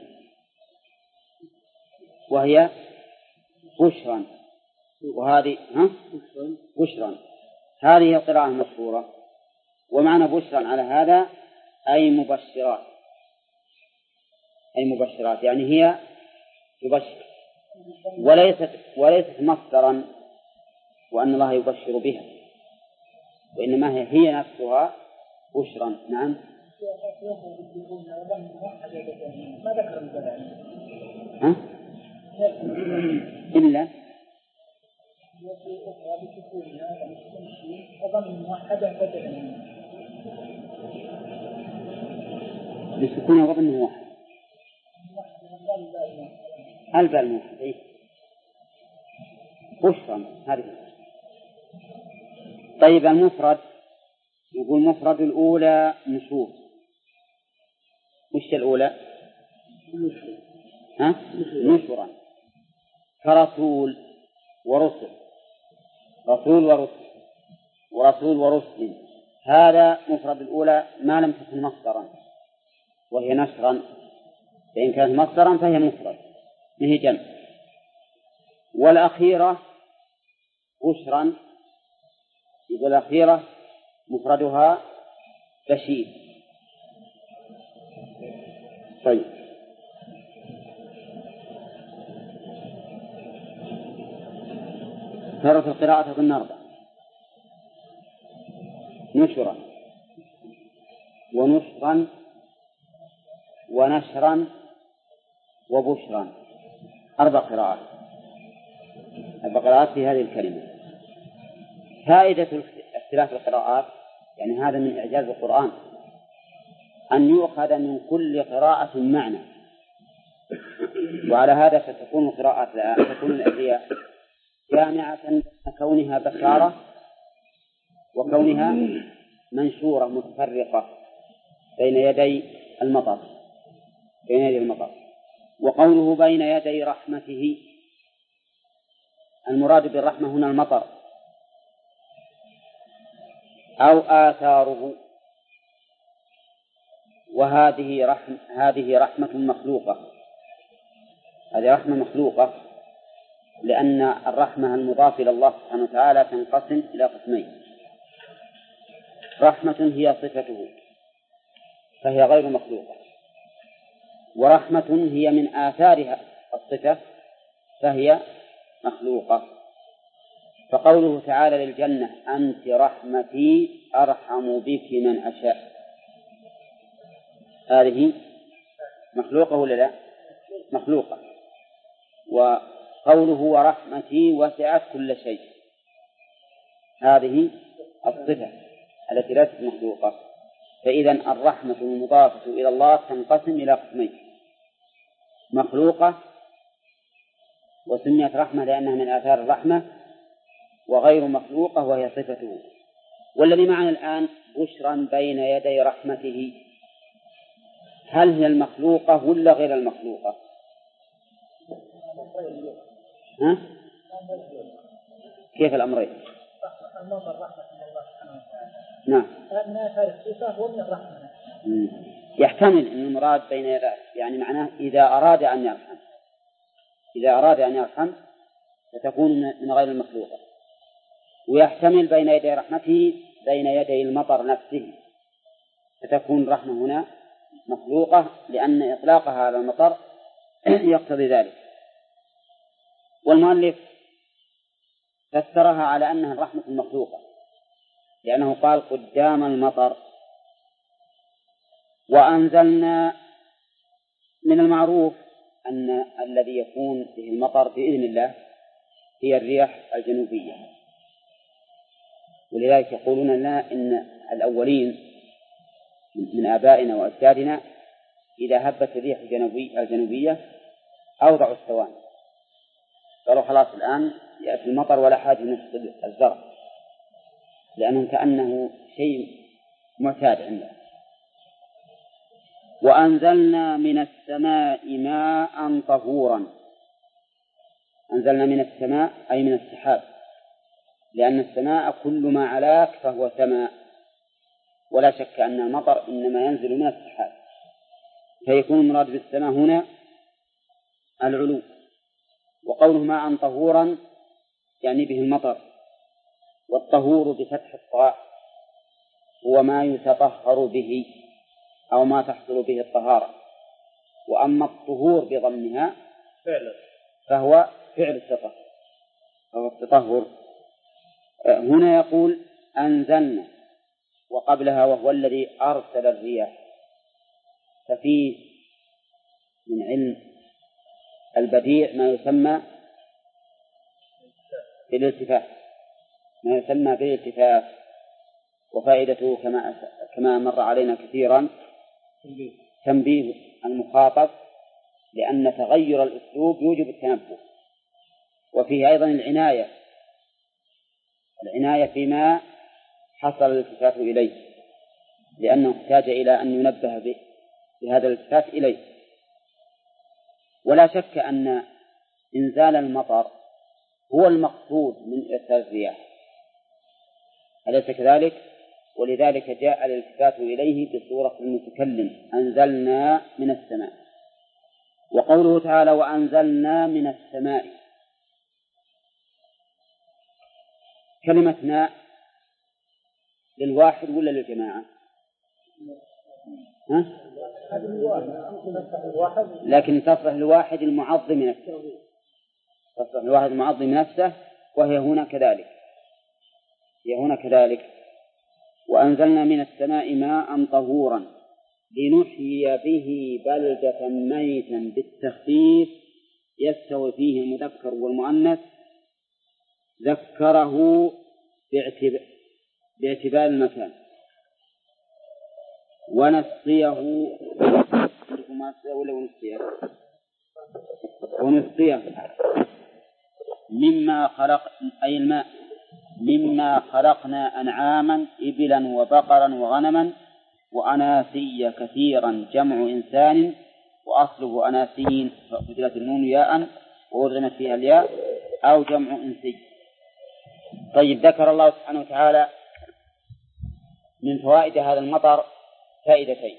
وهي بشرا، وهذه بشرا، هذه القراءة المشهورة. ومعنى بشرا على هذا أي مبشرات، أي مبشرات يعني هي تبشر، وليست مصدرا وأن الله يبشر بها، وإنما هي نفسها بشرا. نعم. ما ذكر البدع إلا بسكون وضم واحد الباء الموحد بشرا هذه. طيب المفرد يقول مفرد الأولى نشور. وش الأولى؟ نشرا، كرسول ورسل، رسول ورسل، ورسول ورسل، هذا مفرد الأولى ما لم تكن مصدرا وهي نشرا، فإن كانت مصدرا فهي مفرد هي جمع. والأخيرة بشرا، يقول الأخيرة مفردها بشير. طيب صارت القراءة ضمن 4: نشرا ونشرا ونشرا وبشرا، 4 قراءات، 4 قراءات في هذه الكلمة. فائدة اختلاف القراءات يعني هذا من إعجاز القرآن، أن يؤخذ من كل قراءة معنى، وعلى هذا فتكون القراءات تكون الأشياء جامعة كونها بشارة وكونها منشورة متفرقة بين يدي المطر، بين يدي المطر. وقوله بين يدي رحمته، المراد بالرحمة هنا المطر أو آثاره، وهذه رحمة مخلوقة، هذه رحمة مخلوقة، لأن الرحمة المضافة إلى الله سبحانه وتعالى تنقسم إلى قسمين: رحمة هي صفته فهي غير مخلوقة، ورحمة هي من آثارها الصفة فهي مخلوقة. فقوله تعالى للجنة: أنت رحمتي أرحم بك من أشاء، هذه مخلوقة ولا لا؟ مخلوقة. وقوله ورحمتي وسعت كل شيء، هذه الصفة التي ليست مخلوقة. فإذا الرحمة المضافة إلى الله تنقسم إلى قسمين: مخلوقة وسميت رحمة لأنها من آثار الرحمة، وغير مخلوقة وهي صفته. والذي معنا الآن بشرا بين يدي رحمته، هل هي المخلوقة ولا غير المخلوقة؟ ها؟ كيف الأمرين؟ نعم. يحتمل أن المراد بين يديه يعني معناه إذا أراد أن يرحم، إذا أراد أن يرحم فتكون من غير المخلوقة. ويحتمل بين يدي رحمته بين يدي المطر نفسه، فتكون رحمة هنا مخلوقة، لأن إطلاقها على المطر يقتضي ذلك. والمؤلف فسرها على أنها الرحمة المخلوقة، لأنه قال قدام المطر. وأنزلنا، من المعروف أن الذي يكون به المطر بإذن الله هي الرياح الجنوبية، ولذلك يقولون لنا إن الأولين من آبائنا وأجدادنا إذا هبت الريح الجنوبية أوضعوا الثواني، قالوا خلاص الآن يأتي المطر ولا حاجة نسقي الزرع، لأنه كأنه شيء معتاد عنده. وأنزلنا من السماء ماء طهورا. أنزلنا من السماء أي من السحاب، لأن السماء كل ما علاك فهو سماء، ولا شك أن المطر إنما ينزل من السحاب، فيكون المراد بالسماء هنا العلو. وقوله ماء طهورا يعني به المطر، والطهور بفتح الطاء هو ما يتطهر به أو ما تحصل به الطهارة، وأما الطهور بضمها فهو فعل التطهر أو التطهر. هنا يقول أنزلنا، وقبلها وهو الذي أرسل الرياح، ففيه من علم البديع ما يسمى بالالتفاف، ما يسمى بالالتفاف، وفائدته كما مر علينا كثيرا تنبيه المخاطب، لأن تغير الأسلوب يوجب التنبه. وفيه أيضا العناية فيما حصل الالتفات إليه، لأنه احتاج إلى أن ينبه بهذا الالتفات إليه. ولا شك أن إنزال المطر هو المقصود من إرسال الرياح، أليس كذلك؟ ولذلك جاء الالتفات إليه بصورة المتكلم، أنزلنا من السماء. وقوله تعالى وأنزلنا من السماء، كلمة ماء للواحد ولا للجماعة؟ لكن تصلح للواحد المعظم نفسه، تصلح للواحد المعظم نفسه، وهي هنا كذلك، هي هنا كذلك. وأنزلنا من السماء ماء طهورا لنحيي به بلدة ميتا بالتخفيف يستوي فيه المذكر والمؤنث، ذكره باعتبار المكان، ونسقيه مما خلق أي الماء مما خلقنا أنعاما إبلا وبقرا وغنما وأناسيا كثيرا جمع إنسان، وأصله أناسين فبدلت النون ياء وأدغمت فيها الياء أو جمع إنسي. طيب، ذكر الله سبحانه وتعالى من فوائد هذا المطر فائدتين.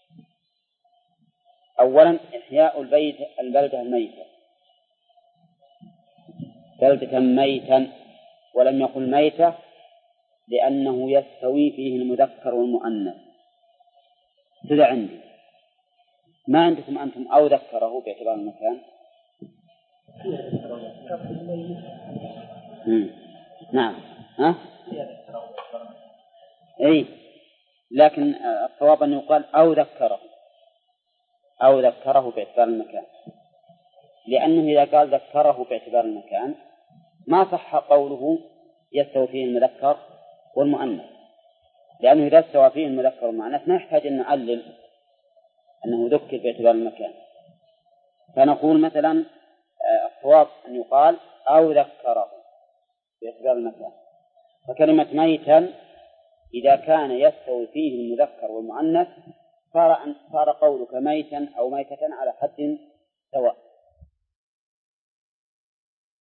أولا إحياء البلدة الميتة، بلدة ميتا، ولم يقل ميتة لأنه يستوي فيه المذكر والمؤنث. كذا عندي، ما عندكم أنتم أو ذكره باعتبار المكان؟ نعم، أي، لكن الصواب أن يقال أو ذكره باعتبار المكان، لأنه إذا قال ذكره باعتبار المكان ما صح قوله يستوي فيه المذكر والمؤنث، لأنه إذا استوى فيه المذكر والمؤنث ما يحتاج أن نعلل أنه ذكر باعتبار المكان. فنقول مثلا الصواب أن يقال أو ذكره باعتبار المكان. فكلمة ميتا إذا كان يستوي فيه المذكر والمؤنث صار قولك ميتا أو ميتة على حد سواء.